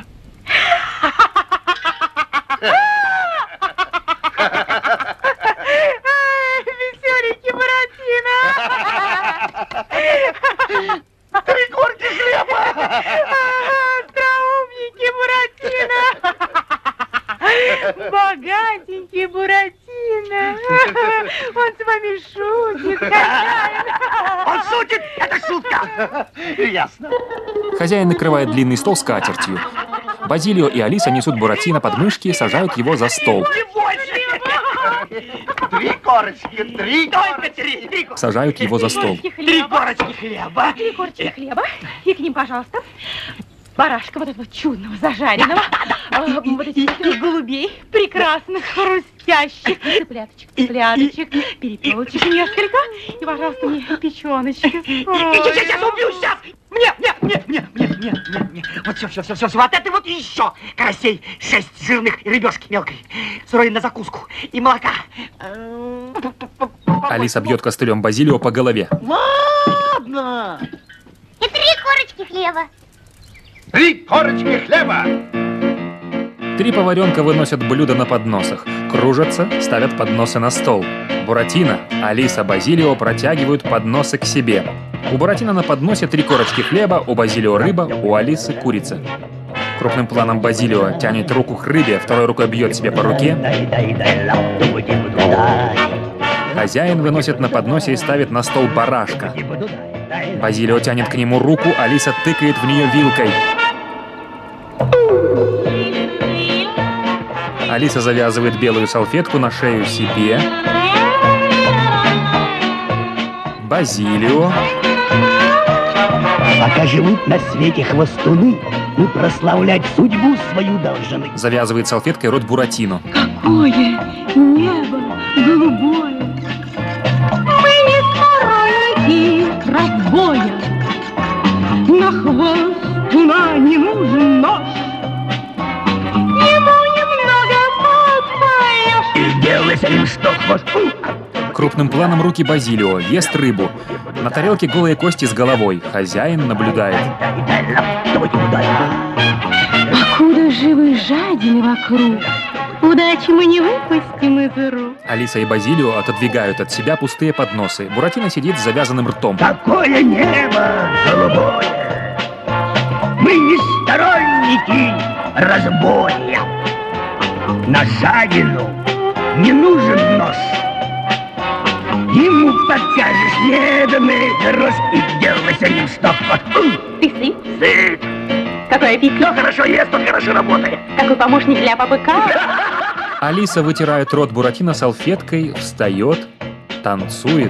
Веселенький Буратино. Три корки хлеба! Остроумненький Буратино. Богатенький Буратино. Он с вами шутит, хозяин. Он шутит! Это шутка! Ясно. Хозяин накрывает длинный стол скатертью. Базилио и Алиса несут Буратино под мышки и сажают его за стол. Не бойся! Три корочки, три, только три, три. Сажают его за стол. Три корочки хлеба. Три корочки хлеба. И к ним, пожалуйста, барашка вот этого чудного, зажаренного. А, вот этих голубей, прекрасных, хрустящих. Цыпляточек, цыпляточек, перепелочек несколько. И, пожалуйста, мне печеночки. Сейчас убью, сейчас! Мне, мне, мне, мне, мне, мне, мне, мне. Вот все, все, все, все, все. Вот это вот и еще. Карасей, шесть жирных и рыбешки мелкой. Сырой на закуску и молока. Алиса бьет костылем Базилио по голове. Ладно. И три корочки хлеба. Три корочки хлеба! Три поваренка выносят блюда на подносах. Кружатся, ставят подносы на стол. Буратино, Алиса, Базилио протягивают подносы к себе. У Буратино на подносе три корочки хлеба, у Базилио рыба, у Алисы курица. Крупным планом Базилио тянет руку к рыбе, второй рукой бьет себе по руке. Хозяин выносит на подносе и ставит на стол барашка. Базилио тянет к нему руку, Алиса тыкает в нее вилкой. Алиса завязывает белую салфетку на шею себе. Базилио. Пока живут на свете хвостуны, мы прославлять судьбу свою должны. Завязывает салфеткой рот Буратино. Какое небо голубое. Мы не сторонники разбоя. На хвостуна не нужен нож. Ему немного подпоешь. И делай с ним что хвостун. Крупным планом руки Базилио ест рыбу. На тарелке голые кости с головой. Хозяин наблюдает. Покуда живы жадины вокруг, удачи мы не выпустим из рук. Алиса и Базилио отодвигают от себя пустые подносы. Буратино сидит с завязанным ртом. Такое небо голубое. Мы не сторонники разбоя. На жадину не нужен нож. Ему покажешь неданный дрожь и делай с ним что хвостун. Ты сыт? Сыт. Какой аппетит? Кто хорошо ест, тот хорошо работает. Какой помощник для папы Карла? Алиса вытирает рот Буратино салфеткой, встает, танцует.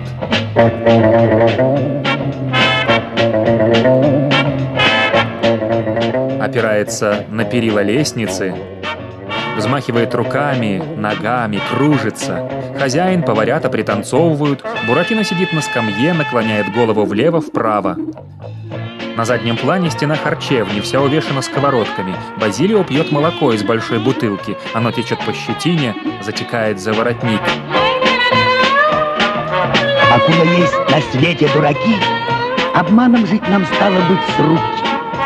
Опирается на перила лестницы, взмахивает руками, ногами, кружится. Хозяин, поварята пританцовывают. Буратино сидит на скамье, наклоняет голову влево-вправо. На заднем плане стена харчевни, вся увешана сковородками. Базилио пьет молоко из большой бутылки. Оно течет по щетине, затекает за воротник. Покуда есть на свете дураки, Обманом жить нам стало быть с руки.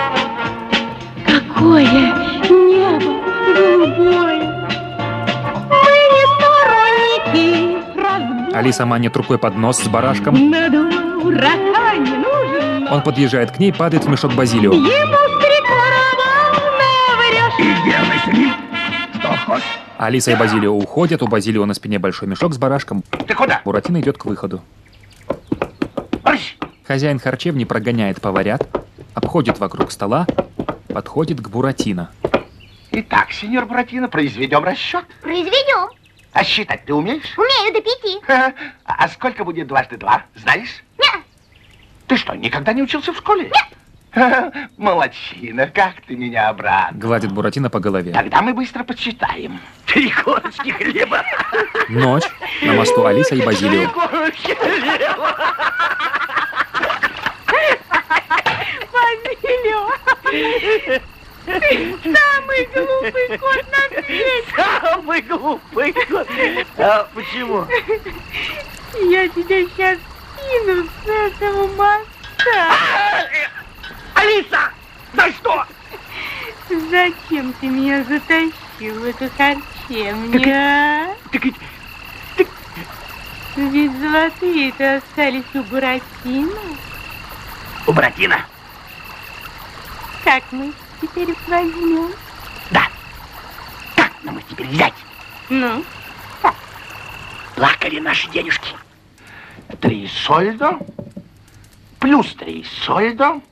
Какое небо голубое! Мы не сторонники разбоя. Алиса манит рукой под нос с барашком. Надо урагане нужен. Он подъезжает к ней, падает в мешок Базилио. Ему с прикором наврешь. И делай с ним, что хочешь. Алиса и Базилио уходят, у Базилио на спине большой мешок с барашком. Ты куда? Буратино идет к выходу. Марш! Хозяин харчевни прогоняет поварят, обходит вокруг стола, подходит к Буратино. Итак, сеньор Буратино, произведем расчет. Произведем. А считать ты умеешь? Умею до пяти. А, а сколько будет дважды два, знаешь? Нет. Ты что, никогда не учился в школе? Нет. Молодчина, как ты меня обрадовал. Гладит Буратино по голове. Тогда мы быстро подсчитаем. Три корочки хлеба. Ночь. На мосту Алиса и Базилио. Корочки хлеба. Базилио! Самый глупый кот на свете! Самый глупый кот! А почему? Я тебя сейчас скину с этого моста! Алиса! За что? Зачем ты меня затащил в эту харчевню, а? Так, так... Ведь золотые-то остались у Буратино. У Буратино? Как мы теперь их возьмем? Да. Как нам их теперь взять? Ну? Как? Плакали наши денежки. Три сольдо плюс три сольдо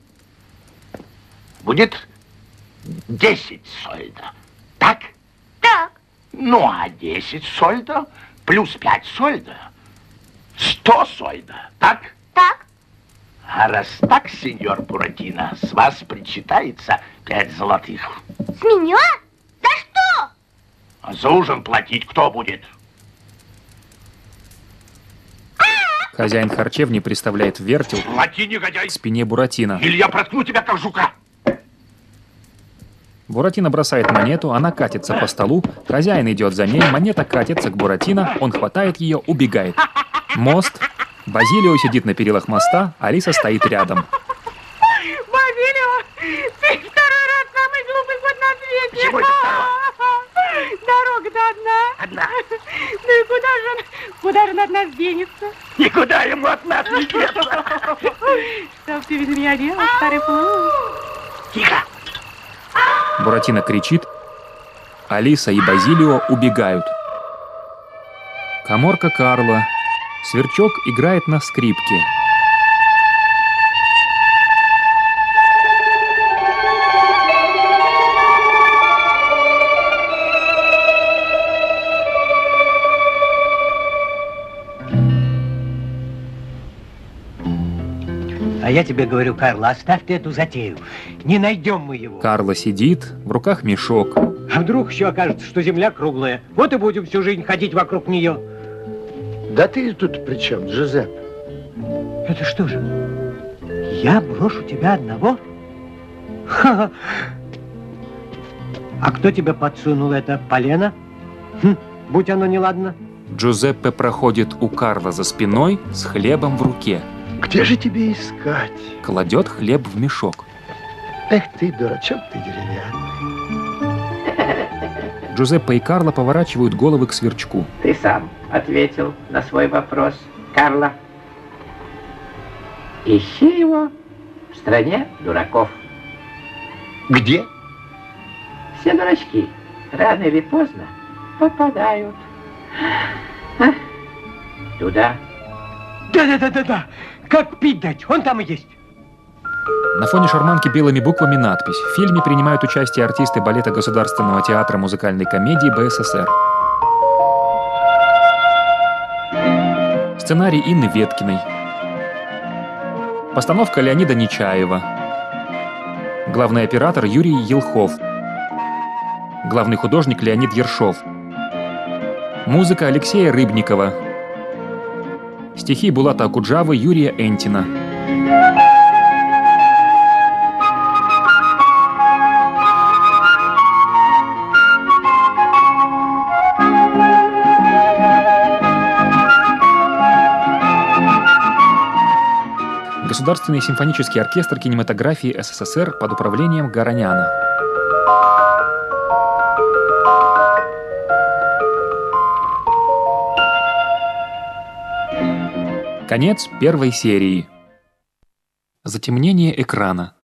будет десять сольдо. Так? Так. Ну, а десять сольдо плюс пять сольдо сто сольдо. Так? Так. А раз так, сеньор Буратино, с вас причитается пять золотых. С меня? За что? А за ужин платить кто будет? Хозяин харчевни приставляет вертел Плати, негодяй! к спине Буратино. Или я проткну тебя, как жука. Буратино бросает монету, она катится по столу, хозяин идет за ней, монета катится к Буратино, он хватает ее, убегает. Мост. Базилио сидит на перилах моста, Алиса стоит рядом. Базилио, ты второй раз самый глупый кот на свете. Почему это второй? Дорога-то одна. Одна. Ну и куда же он, куда же он от нас денется? Никуда ему от нас не деться. Что ты без меня делал, старый плут? Тихо. Буратино кричит, Алиса и Базилио убегают. Каморка Карла. Сверчок играет на скрипке. А я тебе говорю, Карло, оставь ты эту затею. Не найдем мы его. Карло сидит, в руках мешок. А вдруг еще окажется, что земля круглая? Вот и будем всю жизнь ходить вокруг нее. Да ты тут при чем, Джузеппе? Это что же? Я брошу тебя одного? Ха-ха. А кто тебе подсунул это полено? Хм, будь оно неладно. Джузеппе проходит у Карла за спиной с хлебом в руке. Где же тебе искать? Кладет хлеб в мешок. Эх ты, дурачок ты деревянный. Джузеппе и Карло поворачивают головы к Сверчку. Ты сам ответил на свой вопрос, Карло. Ищи его в стране дураков. Где? Все дурачки рано или поздно попадают а? туда. Да-да-да-да-да. Как пить дать? Он там и есть. На фоне шарманки белыми буквами надпись. В фильме принимают участие артисты балета Государственного театра музыкальной комедии Бэ Эс Эс Эр. Сценарий Инны Веткиной. Постановка Леонида Нечаева. Главный оператор Юрий Елхов. Главный художник Леонид Ершов. Музыка Алексея Рыбникова. Стихи Булата Акуджавы, Юрия Энтина. Государственный симфонический оркестр кинематографии СССР под управлением Гороняна. Конец первой серии. Затемнение экрана.